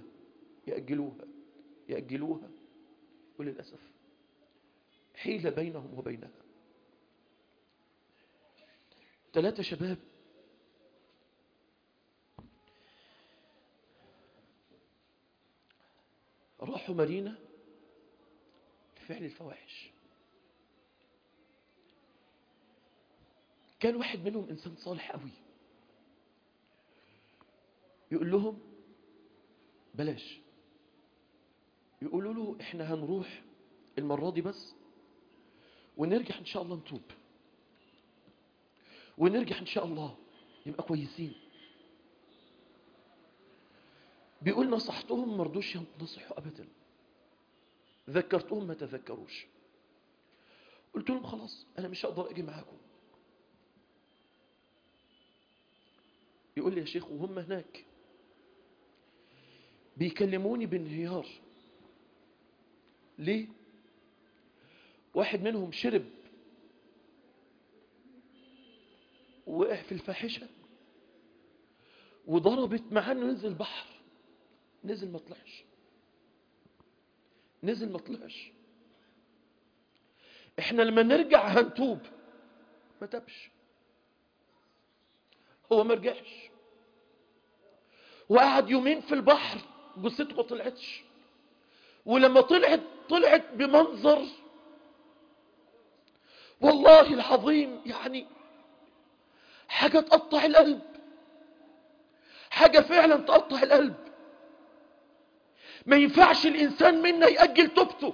S1: يأجلوها وللأسف حيل بينهم وبينها. 3 شباب راحوا مارينا لفعل الفواحش. كان واحد منهم إنسان صالح قوي، يقول لهم بلاش، يقولوا له احنا هنروح المرة دي بس ونرجع ان شاء الله نتوب، ونرجع ان شاء الله نبقى كويسين. بيقول نصحتهم مرضوش ينصحوا ابدا، ذكرتهم ما تذكروش. قلت لهم خلاص انا مش هقدر اجي معاكم. يقول لي يا شيخ وهم هناك بيكلموني بانهيار. ليه؟ واحد منهم شرب وقع في الفاحشة وضربت معاه انه ينزل البحر، نزل ما طلعش. احنا لما نرجع هنتوب، ما تابش، هو ما رجعش وقعد يومين في البحر جثته ما طلعتش، ولما طلعت بمنظر والله العظيم يعني حاجة تقطع القلب، حاجة فعلا تقطع القلب. ما ينفعش الإنسان منا يأجل توبته.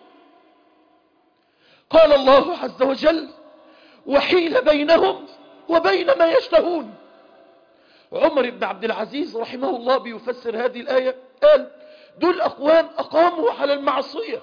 S1: قال الله عز وجل وحيل بينهم وبين ما يشتهون. عمر بن عبد العزيز رحمه الله بيفسر هذه الآية قال دول أقوام أقاموا على المعصية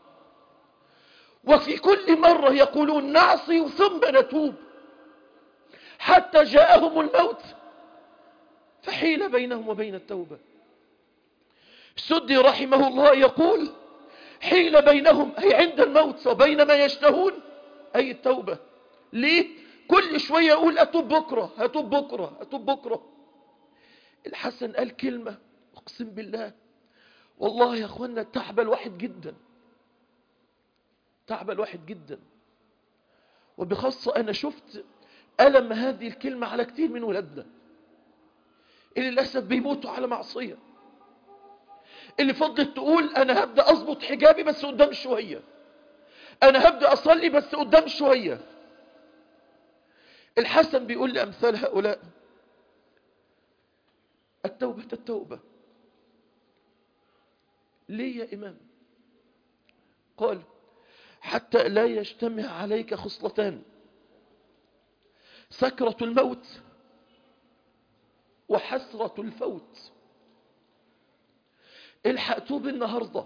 S1: وفي كل مرة يقولون نعصي ثم نتوب حتى جاءهم الموت فحيل بينهم وبين التوبة. السدي رحمه الله يقول حيل بينهم أي عند الموت وبين ما يشتهون أي التوبة. ليه؟ كل شوية يقول أتوب بكرة. الحسن قال كلمة أقسم بالله والله يا أخوانا تعب الواحد جدا، وبخاصة أنا شفت ألم هذه الكلمة على كتير من ولادنا اللي للأسف بيموتوا على معصية، اللي فضلت تقول أنا هبدأ أضبط حجابي بس قدام شوية، أنا هبدأ أصلي بس قدام شوية. الحسن بيقول لأمثال هؤلاء التوبة. ليه يا إمام؟ قال حتى لا يجتمع عليك خصلتان، سكرة الموت وحسرة الفوت. الحق توب النهاردة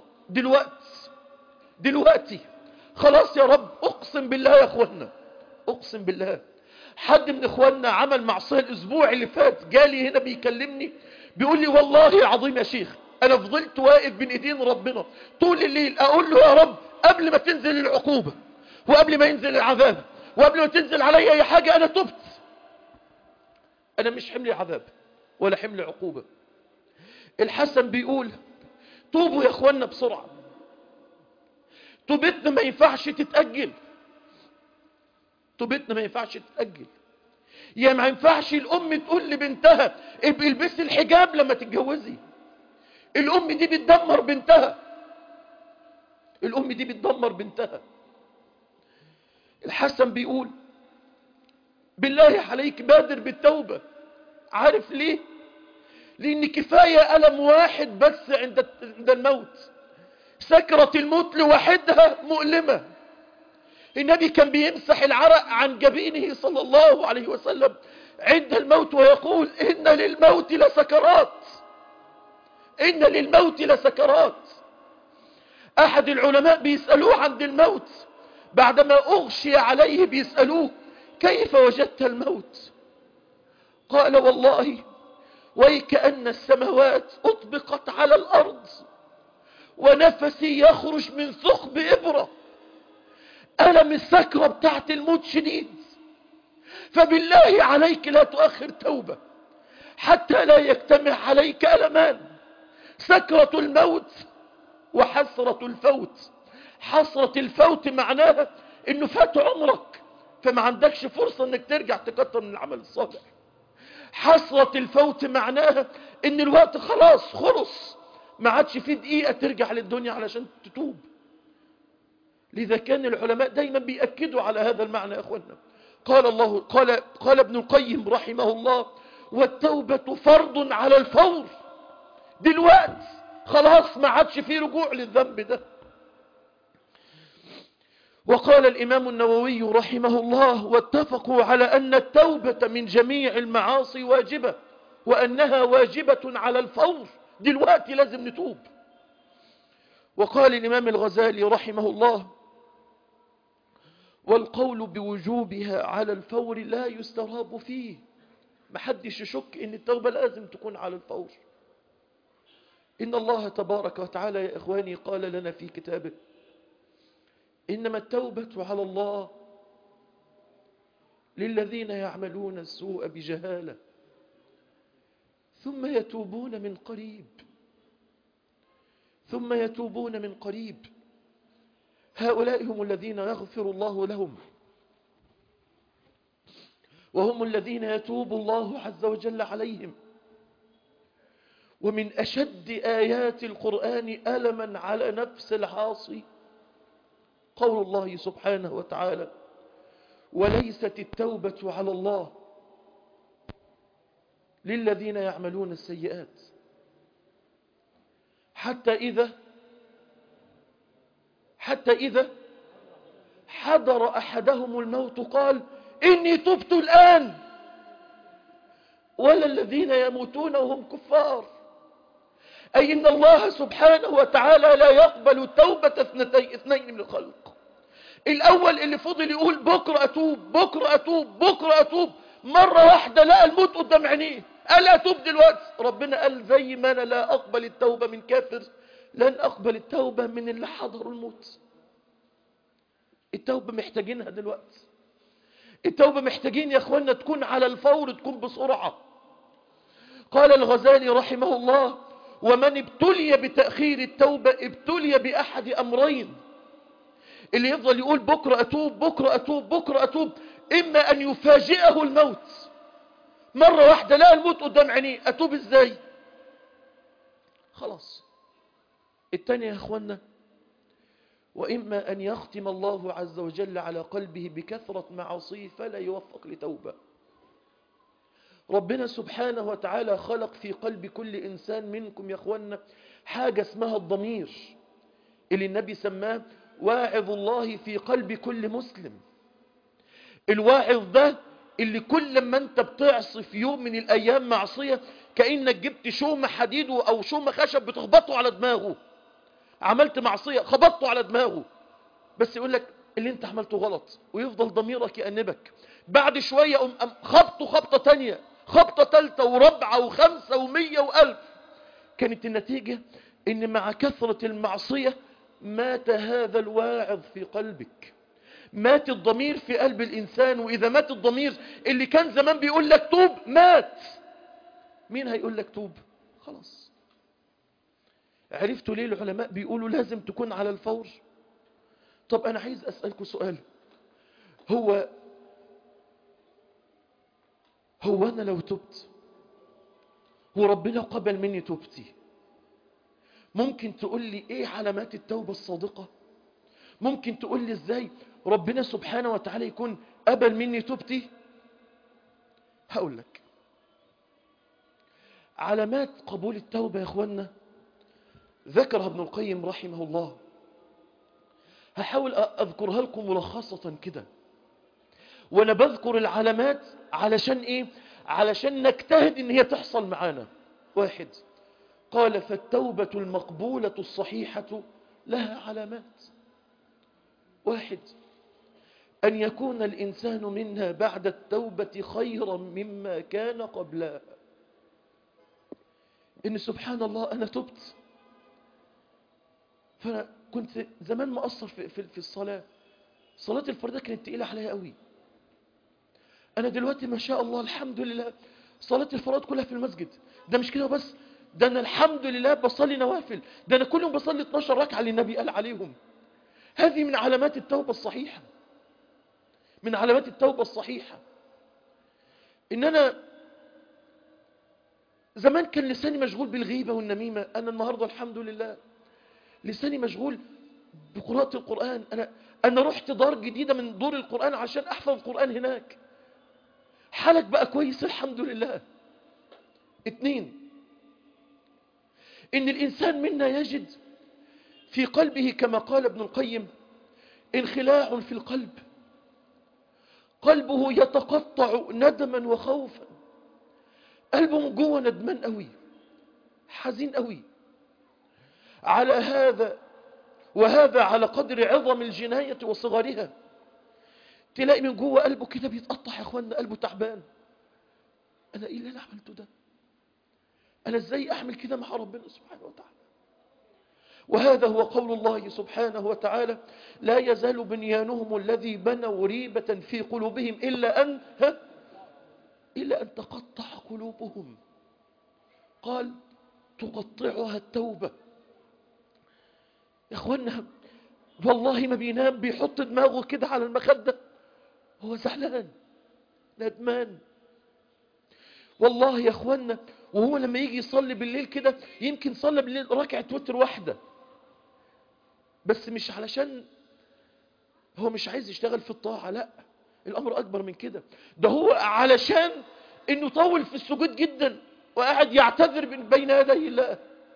S1: دلوقتي خلاص يا رب. اقسم بالله يا اخوانا، اقسم بالله حد من اخواننا عمل معصية الاسبوع اللي فات جالي هنا بيكلمني بيقول لي والله العظيم يا شيخ انا فضلت واقف بين ايدين ربنا طول الليل اقول له يا رب قبل ما تنزل العقوبة وقبل ما ينزل العذاب وقبل ما تنزل علي اي حاجة انا تبت. انا مش حمل عذاب ولا حمل عقوبة. الحسن بيقول توبوا يا اخوانا بسرعة، توبتنا ما ينفعش تتأجل. يا ما ينفعش الام تقول لبنتها البسي الحجاب لما تتجوزي. الام دي بتدمر بنتها. الحسن بيقول بالله عليك بادر بالتوبة. عارف ليه؟ لان كفاية ألم واحد بس عند الموت. سكرة الموت لوحدها مؤلمة. النبي كان بيمسح العرق عن جبينه صلى الله عليه وسلم عند الموت ويقول إن للموت لسكرات. أحد العلماء بيسألوه عند الموت بعدما أغشي عليه بيسألوه كيف وجدت الموت؟ قال والله ويكأن السماوات أطبقت على الأرض ونفسي يخرج من ثقب إبرة. ألم السكرة بتاعت الموت شديد. فبالله عليك لا تؤخر توبة حتى لا يجتمع عليك ألمان، سكرة الموت وحسرة الفوت. حسرة الفوت معناها انه فات عمرك فما عندكش فرصة انك ترجع تكتر من العمل الصالح. حسرة الفوت معناها ان الوقت خلاص خلص، ما عادش فيه دقيقة ترجع للدنيا علشان تتوب. لذا كان العلماء دايما بيأكدوا على هذا المعنى يا اخوانا. قال ابن القيم رحمه الله: والتوبة فرض على الفور. دلوقتي خلاص ما عادش فيه رجوع للذنب ده. وقال الإمام النووي رحمه الله: واتفقوا على أن التوبة من جميع المعاصي واجبة، وأنها واجبة على الفور. دلوقتي لازم نتوب. وقال الإمام الغزالي رحمه الله: والقول بوجوبها على الفور لا يستراب فيه. محدش يشك ان التوبة لازم تكون على الفور. إن الله تبارك وتعالى يا إخواني قال لنا في كتابه: إنما التوبة على الله للذين يعملون السوء بجهالة ثم يتوبون من قريب هؤلاء هم الذين يغفر الله لهم، وهم الذين يتوب الله عز وجل عليهم. ومن أشد آيات القرآن ألما على نفس العاصي قول الله سبحانه وتعالى: وليست التوبة على الله للذين يعملون السيئات حتى إذا حضر أحدهم الموت قال: إني تبت الآن، ولا الذين يموتون وهم كفار. أي إن الله سبحانه وتعالى لا يقبل توبة اثنين من الخلق. الأول اللي فضل يقول بكرة أتوب بكرة أتوب بكرة أتوب، مرة واحدة لقى الموت قدام عينيه قال أتوب دلوقتي. ربنا قال: زي ما أنا لا أقبل التوبة من كافر لن أقبل التوبة من اللي حضروا الموت. التوبة محتاجينها دلوقتي. التوبة محتاجين يا أخوانا تكون على الفور، تكون بسرعة. قال الغزالي رحمه الله: ومن ابتلي بتأخير التوبة ابتلي بأحد أمرين. اللي يفضل يقول بكرة أتوب بكرة أتوب بكرة أتوب، إما أن يفاجئه الموت مرة واحدة، لا الموت قدام عينيه، أتوب إزاي؟ خلاص. الثانية يا أخوانا: وإما أن يختم الله عز وجل على قلبه بكثرة معاصيه فلا يوفق لتوبة. ربنا سبحانه وتعالى خلق في قلب كل إنسان منكم يا أخوانا حاجة اسمها الضمير، اللي النبي سماه واعظ الله في قلب كل مسلم. الواعظ ده اللي كل ما انت بتعصي في يوم من الأيام معصية كأنك جبت شومة حديد أو شومة خشب بتخبطه على دماغه. عملت معصية خبطته على دماغه، بس يقول لك اللي انت عملته غلط، ويفضل ضميرك يأنبك. بعد شوية خبطه خبطة تانية، خبطة تالتة وربعة وخمسة ومية وألف. كانت النتيجة ان مع كثرة المعصية مات هذا الواعظ في قلبك، مات الضمير في قلب الإنسان. وإذا مات الضمير اللي كان زمان بيقول لك توب مات، مين هيقول لك توب؟ خلاص. عرفتوا ليه العلماء بيقولوا لازم تكون على الفور؟ طب أنا عايز أسألكم سؤال: هو أنا لو تبت وربنا قبل مني توبتي، ممكن تقول لي إيه علامات التوبة الصادقة؟ ممكن تقول لي إزاي ربنا سبحانه وتعالى يكون قبل مني توبتي؟ هقول لك علامات قبول التوبة يا أخوانا، ذكرها ابن القيم رحمه الله. هحاول أذكرها لكم ملخصة كده، وأنا بذكر العلامات علشان إيه؟ علشان نجتهد إن هي تحصل معانا. واحد، قال: فالتوبة المقبولة الصحيحة لها علامات. واحد، أن يكون الإنسان منها بعد التوبة خيرا مما كان قبلها. إن سبحان الله أنا تبت، فأنا كنت زمان مقصر في الصلاة. صلاة الفريضة كانت تقيلة عليا قوي. أنا دلوقتي ما شاء الله الحمد لله صلاة الفرائض كلها في المسجد، ده مش كده بس، ده أنا الحمد لله بصلي نوافل، ده أنا كل يوم بصلي 12 ركعة اللي النبي قال عليهم. هذه من علامات التوبة الصحيحة، من علامات التوبة الصحيحة. إن أنا زمان كان لساني مشغول بالغيبة والنميمة، أنا النهاردة الحمد لله لساني مشغول بقراءة القرآن. أنا رحت دار جديدة من دور القرآن عشان أحفظ القرآن هناك، حالك بقى كويس الحمد لله. 2، إن الإنسان منا يجد في قلبه كما قال ابن القيم انخلاع في القلب، قلبه يتقطع ندما وخوفا، قلبه من جوه ندمان قوي، حزين قوي على هذا، وهذا على قدر عظم الجناية وصغرها. تلاقي من جوه قلبه كده بيتقطع يا اخوانا، قلبه تعبان. انا ايه اللي انا عملته ده؟ انا ازاي اعمل كده مع ربنا سبحانه وتعالى؟ وهذا هو قول الله سبحانه وتعالى: لا يزال بنيانهم الذي بنوا ريبة في قلوبهم إلا أن تقطع قلوبهم. قال تقطعها التوبة. يا اخوانا والله ما بينام، بيحط دماغه كده على المخدة هو زعلان ندمان. والله يا اخوانا وهو لما يجي يصلي بالليل كده، يمكن صلى بالليل ركعة وتر واحدة، بس مش علشان هو مش عايز يشتغل في الطاعة، لا، الأمر أكبر من كده، ده هو علشان إنه طول في السجود جدا وقاعد يعتذر بين يدي الله.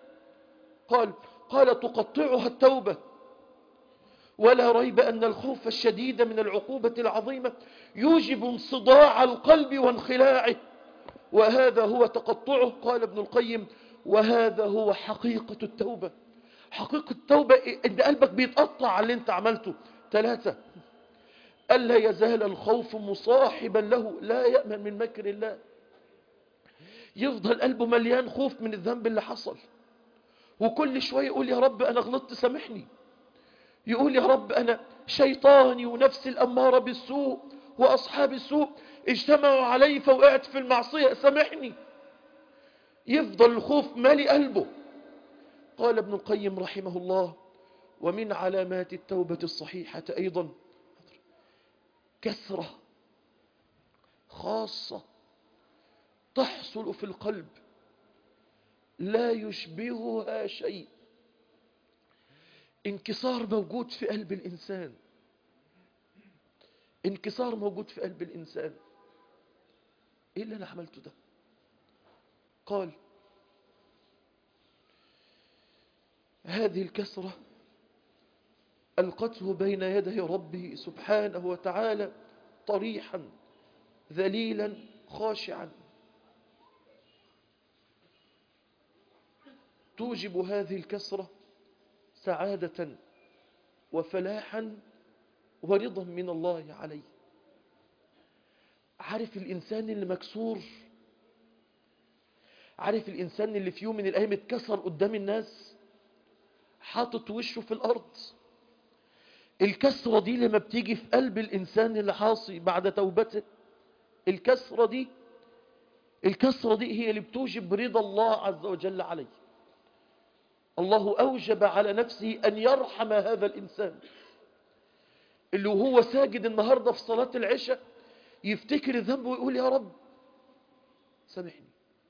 S1: قال تقطعها التوبة. ولا ريب أن الخوف الشديد من العقوبة العظيمة يوجب انصداع القلب وانخلاعه، وهذا هو تقطعه. قال ابن القيم: وهذا هو حقيقة التوبة. حقيقة التوبة إن قلبك بيتقطع على اللي انت عملته. 3، ألا يزال الخوف مصاحبا له، لا يأمن من مكر الله. يفضل قلبه مليان خوف من الذنب اللي حصل، وكل شوية يقول يا رب أنا غلطت سامحني، يقول يا رب أنا شيطاني ونفسي الأمارة بالسوء وأصحاب السوء اجتمعوا علي فوقعت في المعصية سامحني. يفضل الخوف مالي قلبه. قال ابن القيم رحمه الله: ومن علامات التوبة الصحيحة أيضا كثرة خاصة تحصل في القلب لا يشبهها شيء. انكسار موجود في قلب الإنسان، انكسار موجود في قلب الإنسان. ايه اللي انا عملته ده؟ قال هذه الكسرة ألقته بين يدي ربه سبحانه وتعالى طريحا ذليلا خاشعا. توجب هذه الكسرة سعادة وفلاحا ورضا من الله عليه. عارف الإنسان اللي مكسور، عارف الإنسان اللي في يوم من الأيام اتكسر قدام الناس حاطط وشه في الأرض، الكسرة دي لما بتيجي في قلب الإنسان اللي حاصي بعد توبته، الكسرة دي هي اللي بتوجب رضا الله عز وجل عليه. الله أوجب على نفسه أن يرحم هذا الإنسان اللي وهو ساجد النهاردة في صلاة العشاء يفتكر الذنب ويقول يا رب سامحني.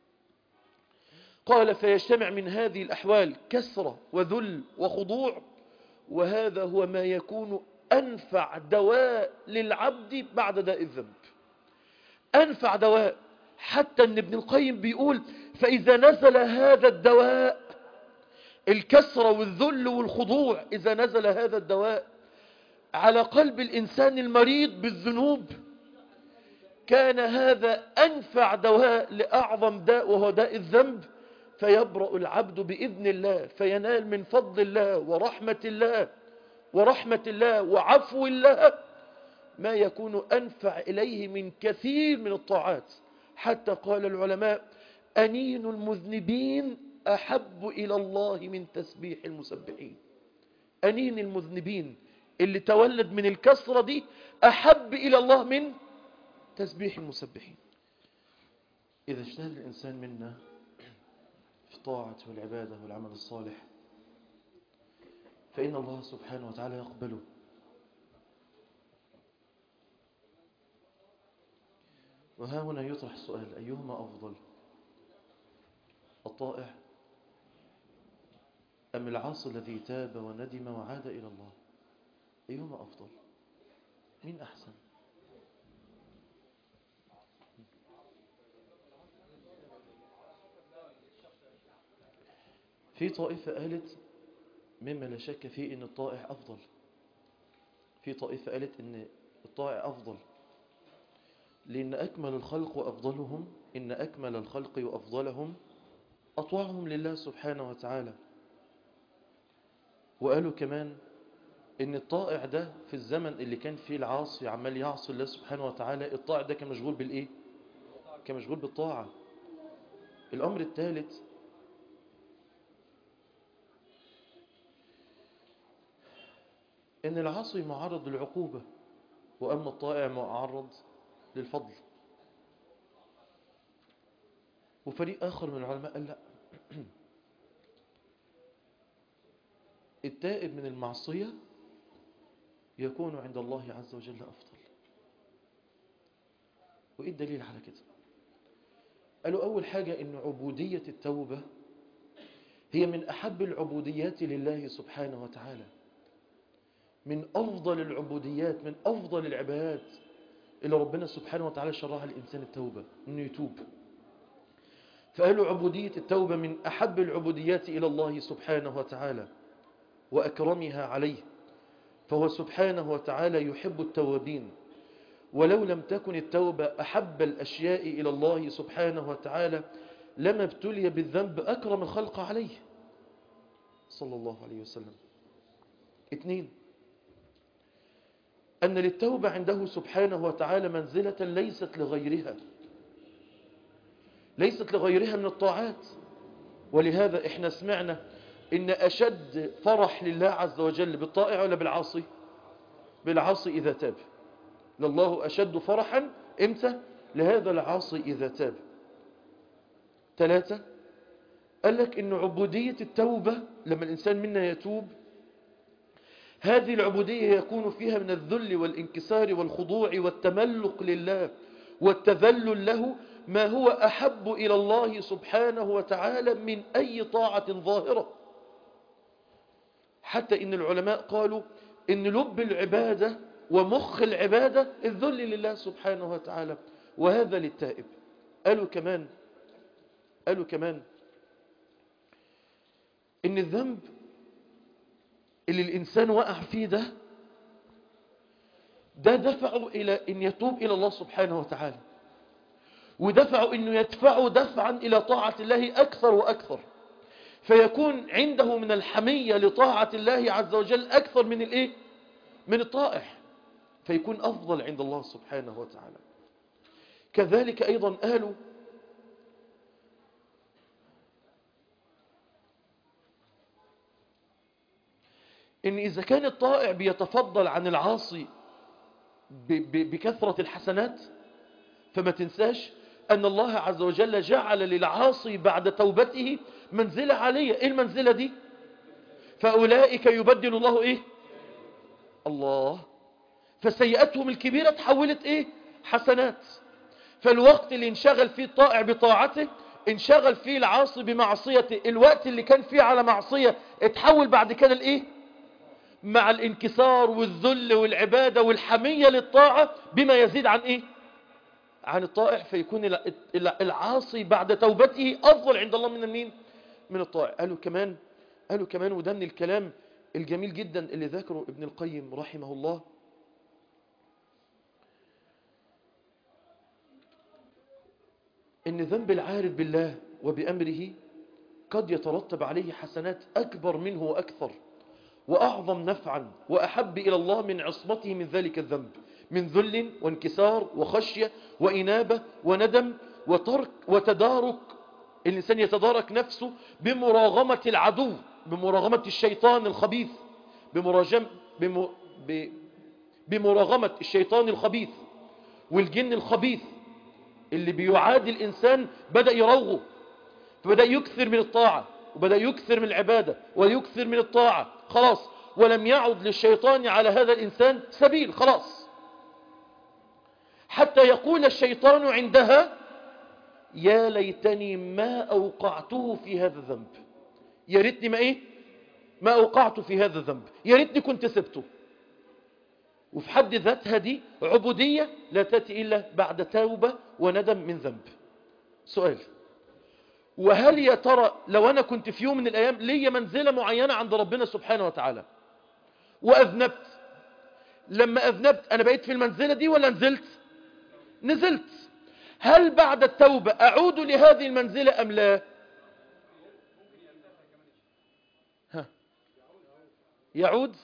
S1: قال فيجتمع من هذه الأحوال كسرة وذل وخضوع، وهذا هو ما يكون أنفع دواء للعبد بعد داء الذنب. أنفع دواء، حتى أن ابن القيم بيقول فإذا نزل هذا الدواء، الكسرة والذل والخضوع، إذا نزل هذا الدواء على قلب الإنسان المريض بالذنوب، كان هذا أنفع دواء لأعظم داء وهو داء الذنب، فيبرأ العبد بإذن الله، فينال من فضل الله ورحمة الله وعفو الله ما يكون أنفع إليه من كثير من الطاعات. حتى قال العلماء أنين المذنبين أحب إلى الله من تسبيح المسبحين. أنين المذنبين اللي تولد من الكسرة دي أحب إلى الله تسبيح المسبحين. إذا اجتهد الإنسان منا في الطاعة والعبادة والعمل الصالح فإن الله سبحانه وتعالى يقبله. وها هنا يطرح السؤال: أيهما أفضل، الطائع أم العاصي الذي تاب وندم وعاد إلى الله؟ أيهما أفضل؟ مين أحسن؟ في طائفة قالت مما لا شك فيه إن الطائع أفضل. في طائفة قالت إن الطائع أفضل، لأن أكمل الخلق وأفضلهم، إن أكمل الخلق وأفضلهم أطوعهم لله سبحانه وتعالى. وقالوا كمان إن الطائع ده في الزمن اللي كان فيه العاصي عمال يعصي الله سبحانه وتعالى، الطائع ده كان مشغول بالإيه؟ كان مشغول بالطاعة. الأمر الثالث: إن العاصي معرض للعقوبة، وأما الطائع معرض للفضل. وفريق آخر من العلماء قال لا، التائب من المعصية يكون عند الله عز وجل أفضل. وإيه الدليل على كده؟ قالوا أول حاجة إن عبودية التوبة هي من أحب العبوديات لله سبحانه وتعالى، من أفضل العبوديات، من أفضل العبادات اللي ربنا سبحانه وتعالى شرعها للإنسان التوبة، إنه يتوب. فقالوا عبودية التوبة من أحب العبوديات إلى الله سبحانه وتعالى وأكرمها عليه، فهو سبحانه وتعالى يحب التوابين. ولو لم تكن التوبة أحب الأشياء إلى الله سبحانه وتعالى لما ابتلي بالذنب أكرم الخلق عليه صلى الله عليه وسلم. 2: أن للتوبة عنده سبحانه وتعالى منزلة ليست لغيرها، ليست لغيرها من الطاعات. ولهذا إحنا سمعنا إن أشد فرح لله عز وجل بالطائع ولا بالعاصي؟ بالعاصي إذا تاب. لله أشد فرحا إمتى؟ لهذا العاصي إذا تاب. 3: قال لك إن عبودية التوبة لما الإنسان منا يتوب، هذه العبودية يكون فيها من الذل والانكسار والخضوع والتملق لله والتذلل له ما هو أحب إلى الله سبحانه وتعالى من أي طاعة ظاهرة. حتى إن العلماء قالوا إن لب العبادة ومخ العبادة الذل لله سبحانه وتعالى، وهذا للتائب. قالوا كمان إن الذنب اللي الإنسان وقع فيه ده دفعه إلى أن يتوب إلى الله سبحانه وتعالى، ودفعه أنه يدفعه دفعا إلى طاعة الله أكثر وأكثر، فيكون عنده من الحمية لطاعة الله عز وجل أكثر من الإيه؟ من الطائع، فيكون أفضل عند الله سبحانه وتعالى. كذلك أيضا قالوا إن إذا كان الطائع بيتفضل عن العاصي بكثرة الحسنات، فما تنساش أن الله عز وجل جعل للعاصي بعد توبته منزلة عالية. إيه المنزلة دي؟ فأولئك يبدل الله إيه؟ الله. فسيئاتهم الكبيرة تحولت إيه؟ حسنات. فالوقت اللي انشغل فيه الطائع بطاعته انشغل فيه العاصي بمعصيته، الوقت اللي كان فيه على معصية اتحول بعد كده لإيه؟ مع الانكسار والذل والعبادة والحمية للطاعة بما يزيد عن إيه؟ عن الطائع، فيكون العاصي بعد توبته أفضل عند الله من مين؟ من الطائع. قالوا كمان وده من الكلام الجميل جدا اللي ذكره ابن القيم رحمه الله، إن ذنب العارف بالله وبأمره قد يترتب عليه حسنات أكبر منه وأكثر وأعظم نفعا وأحب إلى الله من عصمته من ذلك الذنب، من ذل وانكسار وخشية وإنابة وندم وترك وتدارك. الإنسان يتدارك نفسه بمراغمة العدو، بمراغمة الشيطان الخبيث، بمراغمة الشيطان الخبيث، والجن الخبيث اللي بيعادي الإنسان بدأ يروغه، فبدأ يكثر من الطاعة وبدأ يكثر من العبادة ويكثر من الطاعة، خلاص ولم يعد للشيطان على هذا الإنسان سبيل، خلاص، حتى يقول الشيطان عندها يا ليتني ما أوقعته في هذا الذنب، يا ريتني ما أوقعته في هذا الذنب، يا ريتني كنت سبته. وفي حد ذاتها دي عبودية لا تأتي إلا بعد توبة وندم من ذنب. سؤال، وهل يا ترى لو أنا كنت في يوم من الأيام لي منزلة معينة عند ربنا سبحانه وتعالى وأذنبت، لما أذنبت أنا بقيت في المنزلة دي ولا نزلت؟ هل بعد التوبة أعود لهذه المنزلة أم لا؟ يعود.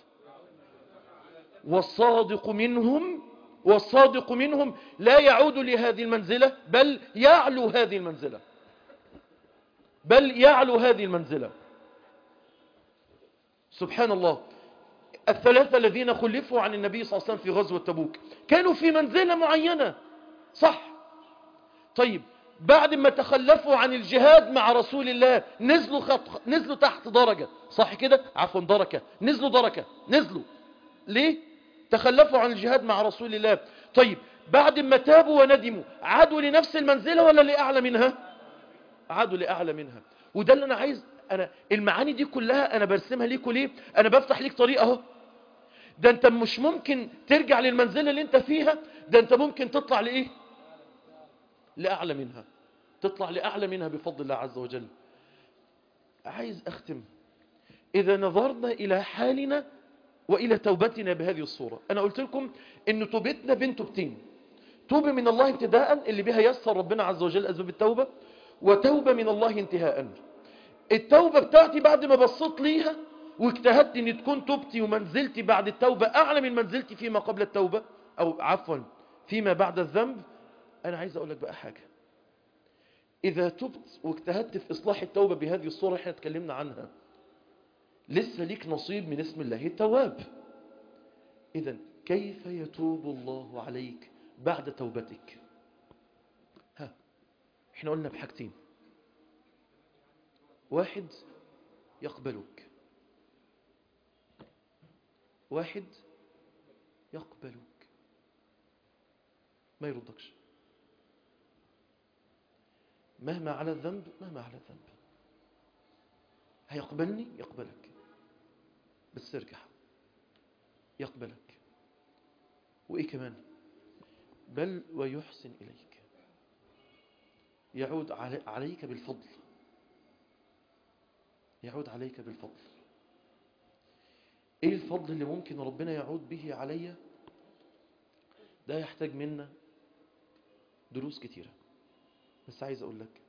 S1: والصادق منهم لا يعود لهذه المنزلة بل يعلو هذه المنزلة. سبحان الله. الثلاثة الذين خلفوا عن النبي صلى الله عليه وسلم في غزوة تبوك كانوا في منزلة معينة، صح؟ طيب بعد ما تخلفوا عن الجهاد مع رسول الله نزلوا تحت درجة، صح كده؟ عفوا دركة، نزلوا ليه؟ تخلفوا عن الجهاد مع رسول الله. طيب بعد ما تابوا وندموا عادوا لنفس المنزلة ولا لأعلى منها؟ عادوا لأعلى منها. وده اللي أنا عايز، أنا المعاني دي كلها أنا برسمها ليكوا ليه؟ أنا بفتح ليك طريقة اهو. ده أنت مش ممكن ترجع للمنزلة اللي أنت فيها، ده أنت ممكن تطلع لإيه؟ لأعلى منها، تطلع لأعلى منها بفضل الله عز وجل. عايز أختم، إذا نظرنا إلى حالنا وإلى توبتنا بهذه الصورة، أنا قلت لكم إن توبتنا بين توبتين، توبة من الله ابتداء اللي بها يسر ربنا عز وجل أسباب التوبة، وتوبة من الله انتهاء. التوبة بتاعتي بعد ما بصيت ليها واجتهدت ان تكون توبتي ومنزلتي بعد التوبة أعلى من منزلتي فيما قبل التوبة، أو عفوا فيما بعد الذنب. أنا عايز أقول لك بقى حاجة، إذا تبت واجتهدت في إصلاح التوبة بهذه الصورة احنا اتكلمنا عنها، لسه ليك نصيب من اسم الله التواب. إذن كيف يتوب الله عليك بعد توبتك؟ احنا قلنا بحاجتين، واحد يقبلك، ما يردكش مهما على الذنب، هيقبلني، يقبلك، بس ارجع، يقبلك، وإيه كمان؟ بل ويحسن إليك، يعود عليك بالفضل، إيه الفضل اللي ممكن ربنا يعود به عليا؟ ده يحتاج منا دروس كتيرة، بس عايز أقول لك،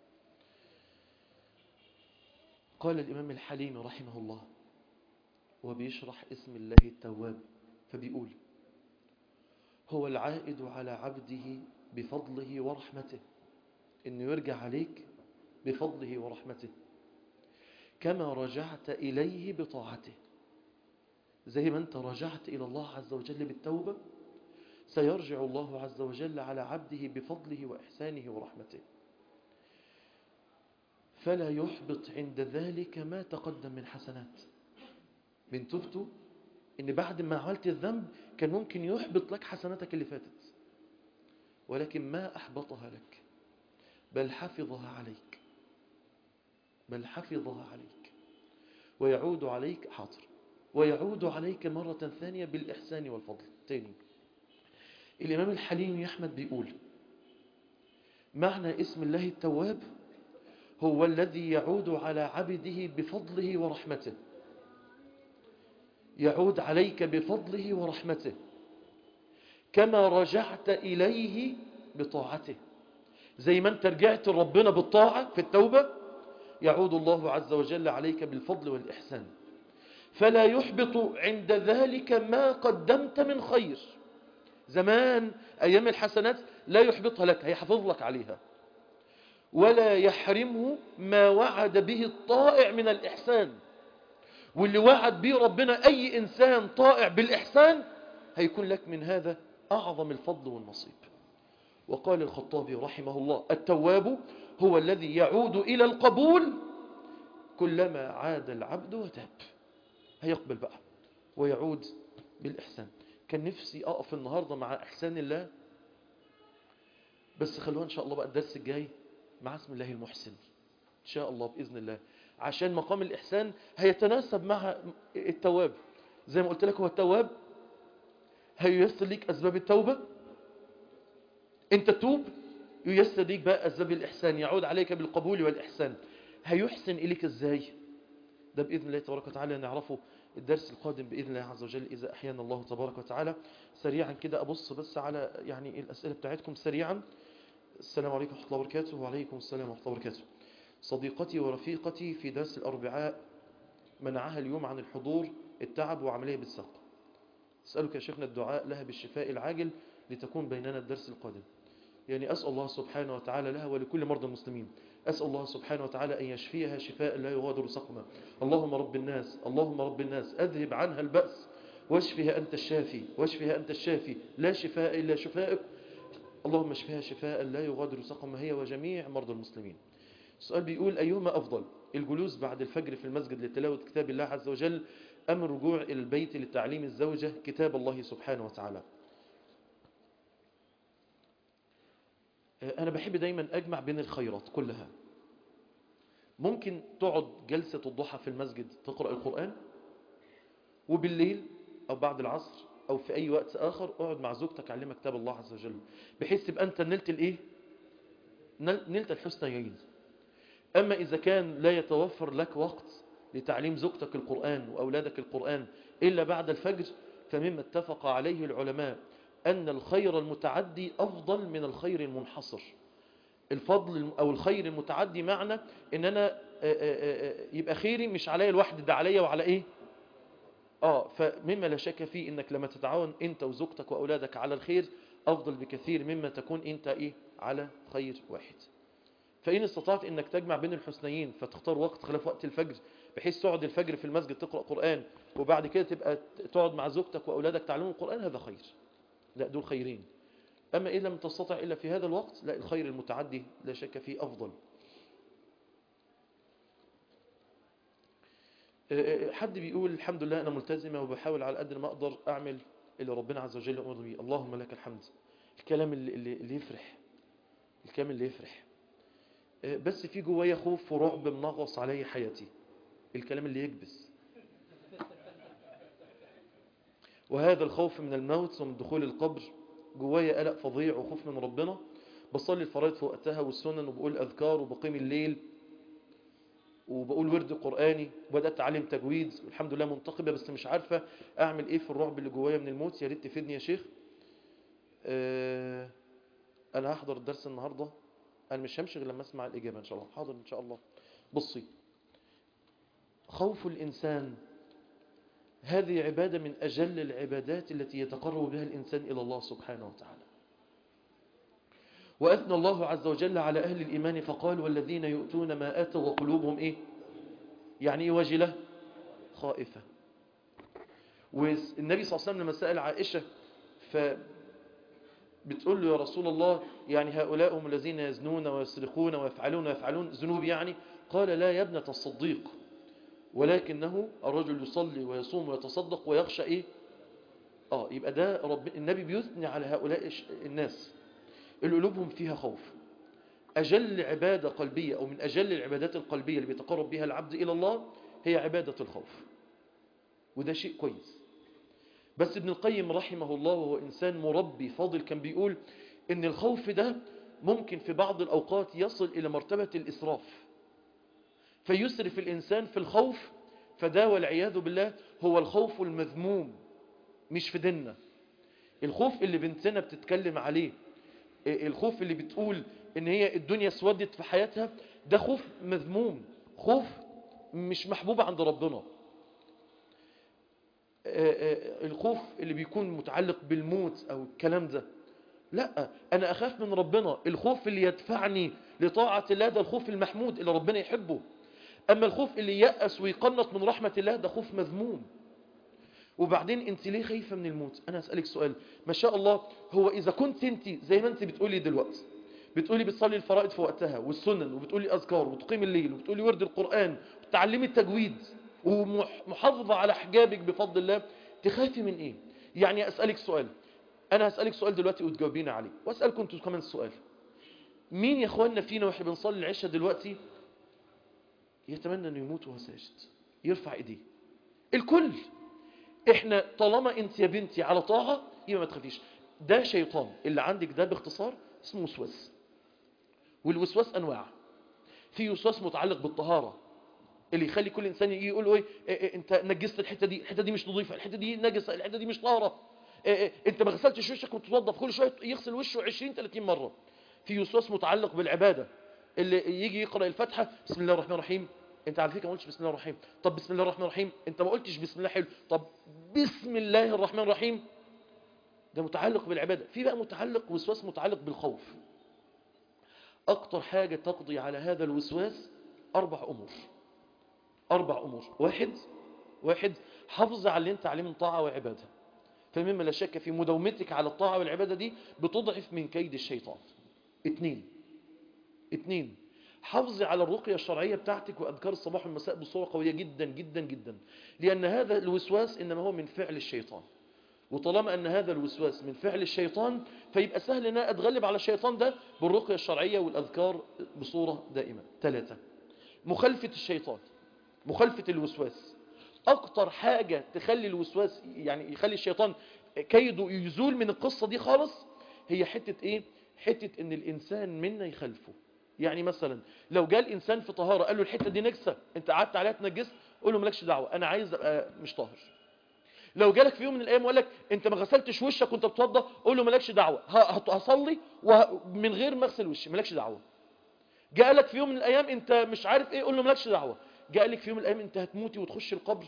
S1: قال الإمام الحليم رحمه الله وبيشرح اسم الله التواب، فبيقول هو العائد على عبده بفضله ورحمته، إنه يرجع عليك بفضله ورحمته، كما رجعت إليه بطاعته، زي ما أنت رجعت إلى الله عز وجل بالتوبة سيرجع الله عز وجل على عبده بفضله وإحسانه ورحمته، فلا يحبط عند ذلك ما تقدم من حسنات. من تبته إن بعد ما عملت الذنب كان ممكن يحبط لك حسناتك اللي فاتت، ولكن ما أحبطها لك، بل حفظها عليك، ويعود عليك ويعود عليك مرة ثانية بالإحسان والفضل. تاني، الإمام الحليم يا أحمد بيقول معنى اسم الله التواب هو الذي يعود على عبده بفضله ورحمته، يعود عليك بفضله ورحمته، كما رجعت إليه بطاعته، زي ما أنت رجعت ربنا بالطاعة في التوبة يعود الله عز وجل عليك بالفضل والإحسان، فلا يحبط عند ذلك ما قدمت من خير. زمان أيام الحسنات لا يحبطها لك، هيحفظ لك عليها، ولا يحرمه ما وعد به الطائع من الإحسان، واللي وعد به ربنا أي إنسان طائع بالإحسان هيكون لك من هذا أعظم الفضل والنصيب. وقال الخطابي رحمه الله: التواب هو الذي يعود إلى القبول كلما عاد العبد وتاب. هيقبل بقى ويعود بالإحسان. كان نفسي أقف النهاردة مع إحسان الله، بس خلونا إن شاء الله بقى الدرس الجاي مع اسم الله المحسن إن شاء الله بإذن الله، عشان مقام الإحسان هيتناسب مع التواب. زي ما قلت لك، هو التواب هييسر ليك أسباب التوبة، أنت توب ييسر ليك بقى أسباب الإحسان، يعود عليك بالقبول والإحسان. هيحسن إليك إزاي؟ ده بإذن الله تبارك وتعالى نعرفه الدرس القادم بإذن الله عز وجل إذا أحيانا الله تبارك وتعالى. سريعا كده أبص بس على يعني الأسئلة بتاعتكم سريعا. السلام عليكم ورحمة الله وبركاته. وعليكم السلام ورحمة الله وبركاته. صديقتي ورفيقتي في درس الأربعاء منعها اليوم عن الحضور التعب وعملية بالساق. أسألك يا شيخنا الدعاء لها بالشفاء العاجل لتكون بيننا الدرس القادم. يعني أسأل الله سبحانه وتعالى لها ولكل مرضى المسلمين، أسأل الله سبحانه وتعالى أن يشفيها شفاء لا يغادر سقما. اللهم رب الناس، اللهم رب الناس، أذهب عنها البأس واشفها أنت الشافي، واشفها أنت الشافي، لا شفاء إلا شفائك. اللهم اشفها شفاء لا يغادر سقما هي وجميع مرضى المسلمين. السؤال بيقول: أيهما أفضل، الجلوس بعد الفجر في المسجد لتلاوة كتاب الله عز وجل، أم الرجوع إلى البيت لتعليم الزوجة كتاب الله سبحانه وتعالى؟ أنا بحب دايما أجمع بين الخيرات كلها. ممكن تقعد جلسة الضحى في المسجد تقرأ القرآن، وبالليل أو بعد العصر أو في أي وقت آخر اقعد مع زوجتك علمك كتاب الله عز وجل، بحيث تبقى أنت نلت الإيه؟ نلت الحسنيين. أما إذا كان لا يتوفر لك وقت لتعليم زوجتك القرآن وأولادك القرآن إلا بعد الفجر، فمما اتفق عليه العلماء أن الخير المتعدي أفضل من الخير المنحصر. الفضل أو الخير المتعدي معنى إن أنا يبقى خيري مش عليا لوحدي، ده عليا وعلى إيه؟ فمما لا شك فيه إنك لما تتعاون أنت وزوجتك وأولادك على الخير أفضل بكثير مما تكون أنت إيه؟ على خير واحد. فإن استطعت إنك تجمع بين الحسنيين فتختار وقت خلاف وقت الفجر، بحيث تقعد الفجر في المسجد تقرأ قرآن، وبعد كده تبقى تقعد مع زوجتك وأولادك تعلموا القرآن، هذا خير، لا دول خيرين. أما إن لم تستطع إلا في هذا الوقت، لا الخير المتعدي لا شك فيه أفضل. حد بيقول: الحمد لله أنا ملتزمة وبحاول على قدر ما أقدر أعمل اللي ربنا عز وجل أمر به. اللهم لك الحمد. الكلام اللي يفرح، الكلام اللي يفرح. بس في جوايا خوف ورعب منغص علي حياتي، الكلام اللي يكبس. وهذا الخوف من الموت ومن دخول القبر، جوايا قلق فظيع وخوف من ربنا. بصلي الفرائض في وقتها والسنن، وبقول أذكار، وبقيم الليل، وبقول ورد قرآني، وبدأت أتعلم تجويد والحمد لله منتقبة، بس مش عارفة أعمل إيه في الرعب اللي جوايا من الموت. يا ريت تفيدني يا شيخ. أنا هحضر الدرس النهاردة، أنا مش همشي غير لما أسمع الإجابة إن شاء الله. حاضر إن شاء الله. بصي، خوف الإنسان هذه عبادة من أجل العبادات التي يتقرب بها الإنسان إلى الله سبحانه وتعالى. وأثنى الله عز وجل على أهل الإيمان فقال: والذين يؤتون ما آتوا وقلوبهم إيه؟ يعني إيه وجلة؟ خائفة. والنبي صلى الله عليه وسلم لما سأل عائشة فبتقول له: يا رسول الله، يعني هؤلاء هم الذين يزنون ويسرقون ويفعلون ذنوب يعني؟ قال: لا يا ابنة الصديق، ولكنه الرجل يصلي ويصوم ويتصدق ويخشى إيه؟ يبقى ده النبي بيثني على هؤلاء الناس اللي قلوبهم فيها خوف. أجل عبادة قلبية أو من أجل العبادات القلبية اللي بيتقرب بها العبد إلى الله هي عبادة الخوف، وده شيء كويس. بس ابن القيم رحمه الله وهو إنسان مربي فاضل كان بيقول إن الخوف ده ممكن في بعض الأوقات يصل إلى مرتبة الإسراف، فيسرف الإنسان في الخوف، فده والعياذ بالله هو الخوف المذموم مش في ديننا. الخوف اللي بنتنا بتتكلم عليه، الخوف اللي بتقول ان هي الدنيا اسودت في حياتها، ده خوف مذموم، خوف مش محبوب عند ربنا. الخوف اللي بيكون متعلق بالموت او الكلام ده، لا، انا اخاف من ربنا. الخوف اللي يدفعني لطاعة الله ده الخوف المحمود اللي ربنا يحبه. اما الخوف اللي يأس ويقنط من رحمة الله ده خوف مذموم. وبعدين انت ليه خايفة من الموت؟ انا اسألك سؤال، ما شاء الله، هو اذا كنت انت زي ما انت بتقولي دلوقتي، بتقولي بتصلي الفرائض في وقتها والسنن، وبتقولي اذكار، وتقيم الليل، وبتقولي ورد القرآن، وتعلمي التجويد، ومحافظة على حجابك بفضل الله، تخافي من ايه؟ يعني اسألك سؤال، انا هسألك سؤال دلوقتي وتجاوبيني عليه، واسألكم انتوا كمان السؤال. مين يا اخواننا فينا واحنا بنصلي العشاء دلوقتي يتمنى انه يموت وهو ساجد؟ يرفع ايديه. الكل. احنا طالما انت يا بنتي على طاعة يبقى ما تخافيش. ده شيطان اللي عندك ده باختصار اسمه وسواس. والوسواس انواع. في وسواس متعلق بالطهارة اللي يخلي كل انسان يجي يقول له إيه انت نجست الحتة دي، الحتة دي مش نظيفة، الحتة دي نجسة، الحتة دي مش طاهرة، انت ما غسلتش وشك وتتوضى، كل شوية يغسل وشه 20 30 مرة. في وسواس متعلق بالعبادة اللي يجي يقرأ الفاتحة بسم الله الرحمن الرحيم، انت على فكره ما قلتش بسم الله الرحمن الرحيم، طب بسم الله الرحمن الرحيم، انت ما قلتش بسم الله حلو، طب بسم الله الرحمن الرحيم. ده متعلق بالعبادة. في بقى متعلق وسواس متعلق بالخوف. اكتر حاجة تقضي على هذا الوسواس اربع امور. واحد، حافظ على اللي انت عليه من طاعة وعبادة، فمما لا شك في مداومتك على الطاعة والعبادة دي بتضعف من كيد الشيطان. اتنين، حافظي على الرقية الشرعية بتاعتك وأذكار الصباح والمساء بصورة قوية جدا جدا جدا، لأن هذا الوسواس إنما هو من فعل الشيطان، وطالما أن هذا الوسواس من فعل الشيطان فيبقى سهل أن أتغلب على الشيطان ده بالرقية الشرعية والأذكار بصورة دائمة. 3، مخالفة الشيطان، مخالفة الوسواس. أكتر حاجة تخلي الوسواس يعني يخلي الشيطان كيده يزول من القصة دي خالص هي حتة إن الإنسان منا يخالفه. يعني مثلا لو جاء الإنسان في طهارة قال له الحتة دي نجسة، انت قعدت عليها تنجست، قول له مالكش دعوة، أنا عايز أبقى مش طاهر. لو جالك في يوم من الأيام وقال لك انت ما غسلتش وشك وانت بتوضى، قول له مالكش دعوة، هصلي من غير ما اغسل وشي، مالكش دعوة. جاء لك في يوم من الأيام انت مش عارف ايه، قول له مالكش دعوة. جاء لك في يوم من الأيام انت هتموتي وتخش القبر،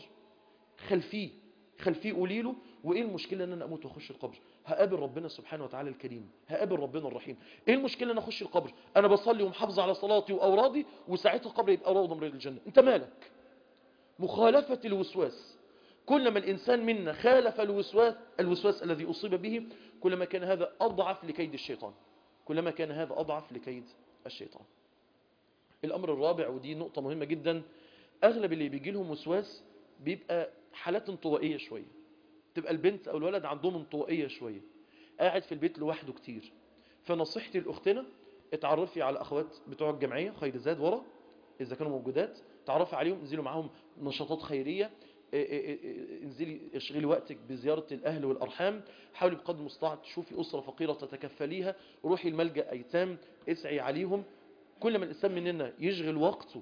S1: خلفيه قولي له وايه المشكلة ان انا اموت واخش القبر؟ هقابل ربنا سبحانه وتعالى الكريم، هقابل ربنا الرحيم، ايه المشكلة ان اخش القبر؟ انا بصلي ومحافظ على صلاتي واورادي، وساعتها القبر يبقى روضة من رياض الجنة، انت مالك؟ مخالفة الوسواس. كلما الانسان منا خالف الوسواس الذي اصيب به، كلما كان هذا اضعف لكيد الشيطان، كلما كان هذا اضعف لكيد الشيطان. الامر الرابع، ودي نقطة مهمة جدا، اغلب اللي بيجي لهم وسواس بيبقى حالات انطوائية شوية، تبقى البنت او الولد عندهم انطوائية شوية، قاعد في البيت لوحده كتير. فنصيحتي لاختنا، اتعرفي على اخوات بتوع الجمعية خير زاد ورا اذا كانوا موجودات، تعرفي عليهم، انزلوا معاهم نشاطات خيرية، انزلي اشغلي وقتك بزيارة الاهل والارحام، حاولي بقدر المستطاع تشوفي اسرة فقيرة تتكفليها، روحي الملجأ ايتام، اسعي عليهم. كل ما الانسان مننا يشغل وقته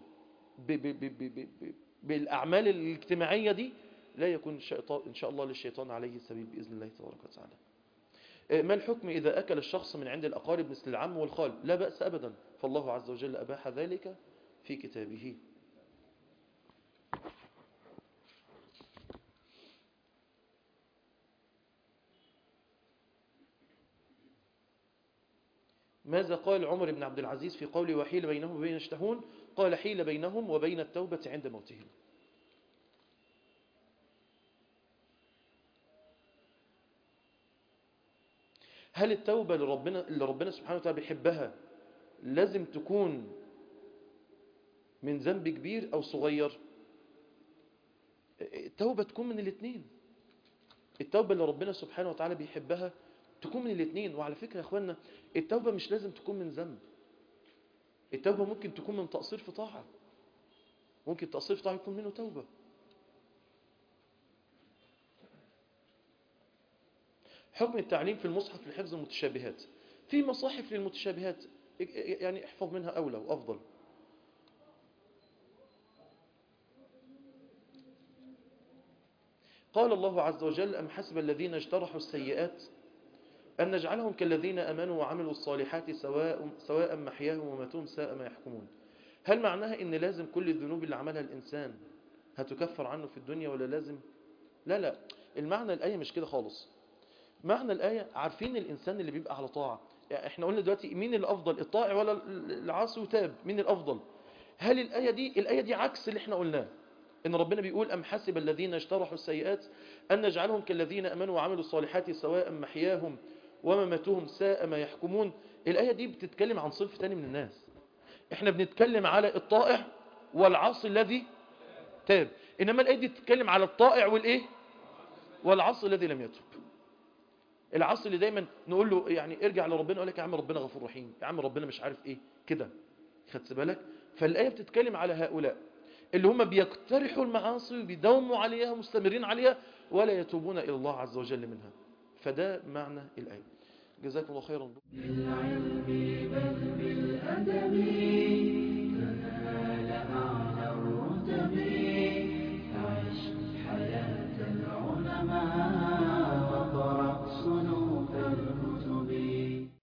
S1: بالاعمال الاجتماعية دي، لا يكون إن شاء الله للشيطان عليه السبيل بإذن الله تبارك وتعالى. ما الحكم إذا أكل الشخص من عند الأقارب مثل العم والخال؟ لا بأس أبدا، فالله عز وجل أباح ذلك في كتابه. ماذا قال عمر بن عبد العزيز في قوله وحيل بينهم وبين يشتهون؟ قال حيل بينهم وبين التوبة عند موتهم. هل التوبة اللي ربنا سبحانه وتعالى بيحبها لازم تكون من ذنب كبير أو صغير؟ التوبة تكون من الاثنين. التوبة اللي ربنا سبحانه وتعالى بيحبها تكون من الاثنين. وعلى فكرة يا اخوانا، التوبة مش لازم تكون من ذنب، التوبة ممكن تكون من تقصير في طاعة، ممكن تقصير في طاعة يكون منه توبة. حكم التعليم في المصحف لحفظ المتشابهات. في مصاحف للمتشابهات، يعني احفظ منها أولى وأفضل. قال الله عز وجل أم حسب الذين اجترحوا السيئات أن نجعلهم كالذين أمنوا وعملوا الصالحات سواء محياهم وماتهم ساء ما يحكمون. هل معناها إن لازم كل الذنوب اللي عملها الإنسان هتكفر عنه في الدنيا ولا لازم؟ لا، المعنى الآية مش كده خالص. معنى الآية، عارفين الإنسان اللي بيبقى على طاعة، يعني احنا قلنا دلوقتي مين الأفضل، الطائع ولا العاصي وتاب، مين الأفضل؟ هل الآية دي عكس اللي احنا قلناه؟ إن ربنا بيقول أم حسب الذين اجترحوا السيئات أن نجعلهم كالذين أمنوا وعملوا الصالحات سواء محياهم ومماتهم ساء ما يحكمون. الآية دي بتتكلم عن صنف تاني من الناس. احنا بنتكلم على الطائع والعاصي الذي تاب، إنما الآية دي بتتكلم على الطائع والإيه والعاصي الذي لم يتب. العاصي اللي دايما نقول له يعني ارجع لربنا، يقول لك يا عم ربنا غفور رحيم، يا عم ربنا مش عارف ايه كده. خدت بالك؟ فالآية بتتكلم على هؤلاء اللي هم بيقترحوا المعاصي وبيداوموا عليها مستمرين عليها ولا يتوبون إلى الله عز وجل منها. فده معنى الآية. جزاكم الله خيرا. بالعلم بل بالأدب